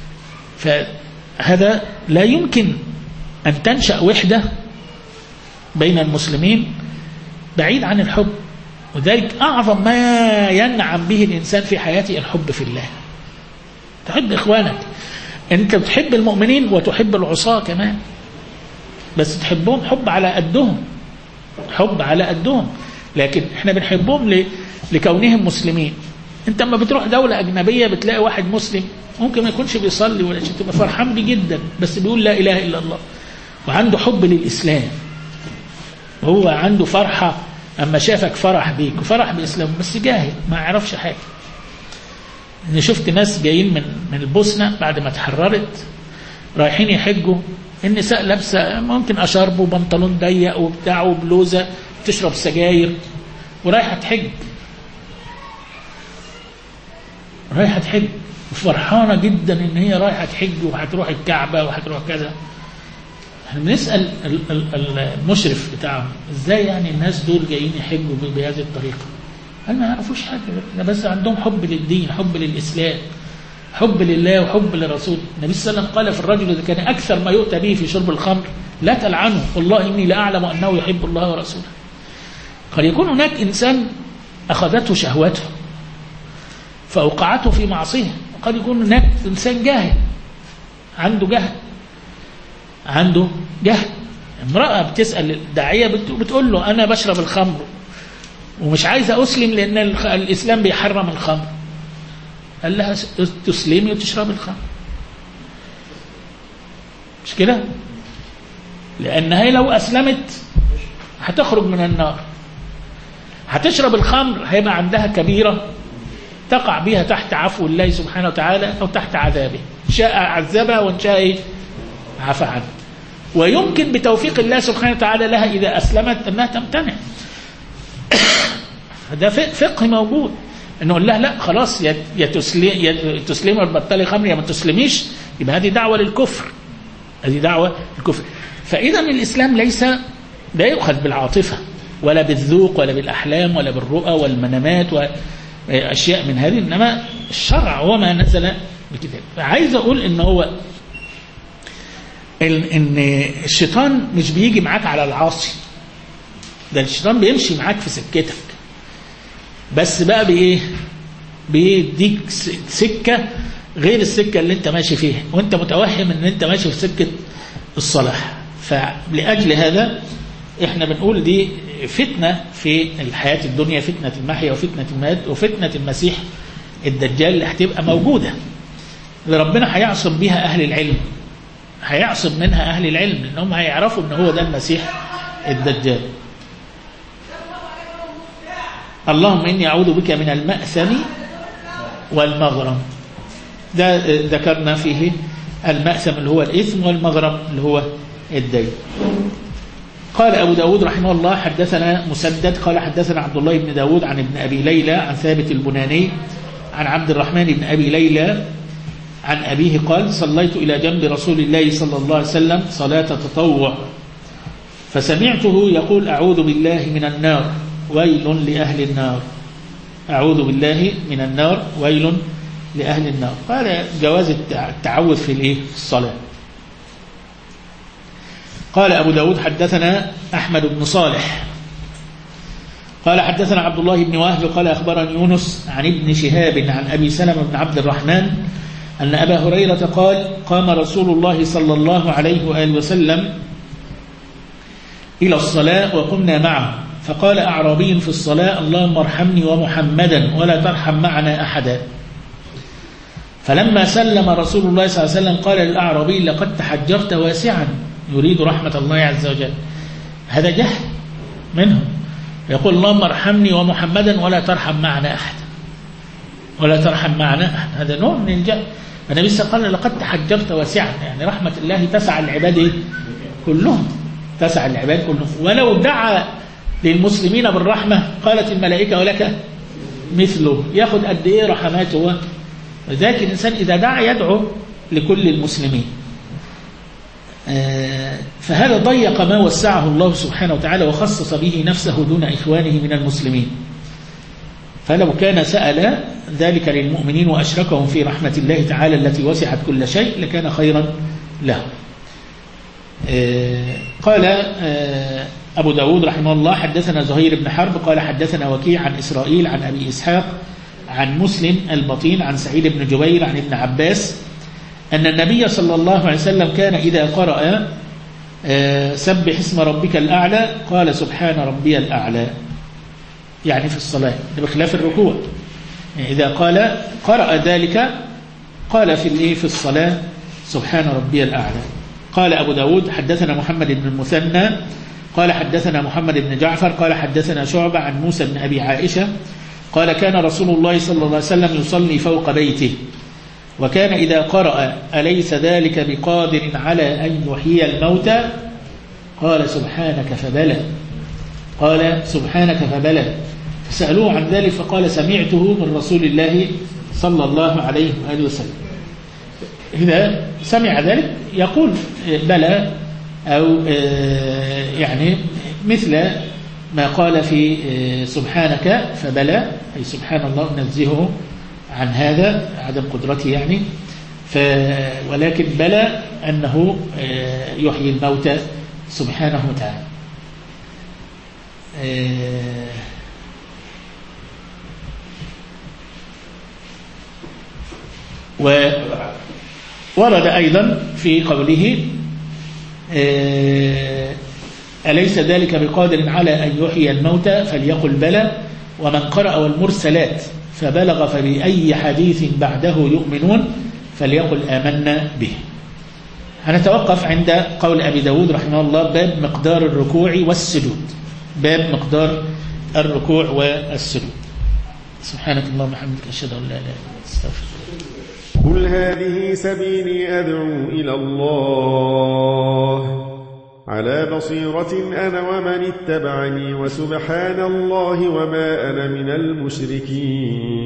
فهذا لا يمكن أن تنشأ وحدة بين المسلمين بعيد عن الحب. وذلك أعظم ما ينعم به الإنسان في حياته الحب في الله. تحب إخوانك، أنت بتحب المؤمنين وتحب العصاة كمان، بس تحبهم حب على قدهم، حب على قدهم. لكن احنا بنحبهم لكونهم مسلمين. انت لما بتروح دولة أجنبية بتلاقي واحد مسلم ممكن ما يكونش بيصلي ولا شيء، تبقى فرحان بيه جدا، بس بيقول لا إله إلا الله وعنده حب للإسلام، وهو عنده فرحة أما شافك فرح بيك وفرح بإسلام، بس جاهل ما يعرفش حاجة. أنا شفت ناس جايين من البوسنة بعد ما تحررت رايحين يحجوا، النساء لابسة ممكن أشارب وبنطلون ضيق وبتاع وبلوزة، تشرب سجاير ورايحة تحج، رايحة تحج وفرحانة جدا إن هي رايحة تحج وهتروح الكعبة وهتروح كذا. احنا بنسأل المشرف بتاعهم ازاي يعني الناس دول جايين يحجوا بهذه الطريقة؟ قال ما يعرفوش حاجة، بس عندهم حب للدين، حب للإسلام، حب لله وحب للرسول. النبي صلى الله عليه وسلم قال في الرجل الذي كان أكثر ما يؤتى به في شرب الخمر لا تلعنه، والله إني لأعلم أنه يحب الله ورسوله. قد يكون هناك إنسان أخذته شهوته فأوقعته في معصية، وقد يكون هناك إنسان جاهل، عنده جهل. امرأة بتسأل الداعية بتقول له أنا بشرب الخمر ومش عايزة أسلم لأن الإسلام بيحرم الخمر. قال لها تسلمي وتشرب الخمر، مش كده؟ لأن هي لو أسلمت هتخرج من النار، هتشرب الخمر هيبقى عندها كبيرة تقع بها تحت عفو الله سبحانه وتعالى أو تحت عذابه، شاء عذبها وإن شاء عفى عنه. ويمكن بتوفيق الله سبحانه وتعالى لها إذا أسلمت أنها تمتنع. هذا فقه موجود، أنه قال لها لا خلاص يا تسلمي وتبطلي خمر يا ما تسلميش، يبقى هذه دعوة للكفر، هذه دعوة للكفر. فإذا الإسلام لا يؤخذ بالعاطفة ولا بالذوق ولا بالأحلام ولا بالرؤى والمنامات وأشياء من هذه، إنما الشرع هو ما نزل بكتاب. عايز أقول إن هو إن الشيطان مش بيجي معاك على العاصي، ده الشيطان بيمشي معاك في سكتك، بس بقى بيديك سكة غير السكة اللي انت ماشي فيها، وانت متوهم ان انت ماشي في سكة الصلاح. فلأجل هذا احنا بنقول دي فتنة في الحياة الدنيا، فتنة المحيا وفتنة المات وفتنة المسيح الدجال اللي هتبقى موجودة، اللي ربنا هيعصم بيها أهل العلم، هيعصم منها أهل العلم لأنهم هيعرفوا ان هو ده المسيح الدجال. اللهم إني أعوذ بك من المأثم والمغرم، ده ذكرنا فيه المأثم اللي هو الإثم والمغرم اللي هو الدين. قال أبو داود رحمه الله حدثنا مسدد قال حدثنا عبد الله بن داود عن ابن أبي ليلى عن ثابت البناني عن عبد الرحمن بن أبي ليلى عن أبيه قال صليت إلى جنب رسول الله صلى الله عليه وسلم صلاة تطوع فسمعته يقول أعوذ بالله من النار ويل لأهل النار. أعوذ بالله من النار ويل لأهل النار. قال جواز التعوذ في الصلاة. قال أبو داود حدثنا أحمد بن صالح قال حدثنا عبد الله بن وهب قال أخبرني يونس عن ابن شهاب عن أبي سلمة بن عبد الرحمن أن أبا هريرة قال قام رسول الله صلى الله عليه وآله وسلم إلى الصلاة وقمنا معه فقال أعرابي في الصلاة اللهم ارحمني ومحمدا ولا ترحم معنا أحدا. فلما سلم رسول الله صلى الله عليه وسلم قال للأعرابي لقد تحجرت واسعا يريد رحمة الله عز وجل. هذا جهل منهم يقول اللهم ارحمني ومحمدا ولا ترحم معنا أحدا ولا ترحم معنا أحد. هذا نوع من الجهل. النبي صلى الله عليه وسلم قال لقد تحجرت واسعا يعني رحمة الله تسع العباد كلهم تسع العباد كلهم. ولو دعا للمسلمين بالرحمة قالت الملائكة ولك مثله ياخد قد إيه رحماته. وذلك الإنسان إذا دعا يدعو لكل المسلمين. فهذا ضيق ما وسعه الله سبحانه وتعالى وخصص به نفسه دون إخوانه من المسلمين. فلو كان سأل ذلك للمؤمنين وأشركهم في رحمة الله تعالى التي وسعت كل شيء لكان خيرا له. قال أبو داود رحمه الله حدثنا زهير بن حرب قال حدثنا وكيع عن إسرائيل عن أبي إسحاق عن مسلم البطين عن سعيد بن جبير عن ابن عباس أن النبي صلى الله عليه وسلم كان إذا قرأ سبح اسم ربك الأعلى قال سبحان ربي الأعلى يعني في الصلاة بخلاف الركوع. يعني إذا قرأ ذلك قال في الصلاة سبحان ربي الأعلى. قال أبو داود حدثنا محمد بن المثنى قال حدثنا محمد بن جعفر قال حدثنا شعبة عن موسى بن أبي عائشة قال كان رسول الله صلى الله عليه وسلم يصلي فوق بيته وكان إذا قرأ أليس ذلك بقادر على أن يحيي الموتى قال سبحانك فبلى قال سبحانك فبلى. فسألوه عن ذلك فقال سمعته من رسول الله صلى الله عليه وآله وسلم. إذا سمع ذلك يقول بلى أو يعني مثل ما قال في سبحانك فبلى أي سبحان الله نزهه عن هذا عدم قدرته يعني ولكن بلى أنه يحيي الموتى سبحانه وتعالى. وورد أيضا في قوله أليس ذلك بقادر على أن يحيي الموتى فليقل بلى ومن قرأ والمرسلات فبلغ فبأي حديث بعده يؤمنون فليقل آمنا به. هنتوقف عند قول أبي داود رحمه الله باب مقدار الركوع والسجود. باب مقدار الركوع والسجود. سبحانك اللهم وبحمدك أشهد أن لا إله إلا أنت أستغفرك. قل هذه سبيلي أدعو إلى الله على بصيرة أنا ومن اتبعني وسبحان الله وما أنا من المشركين.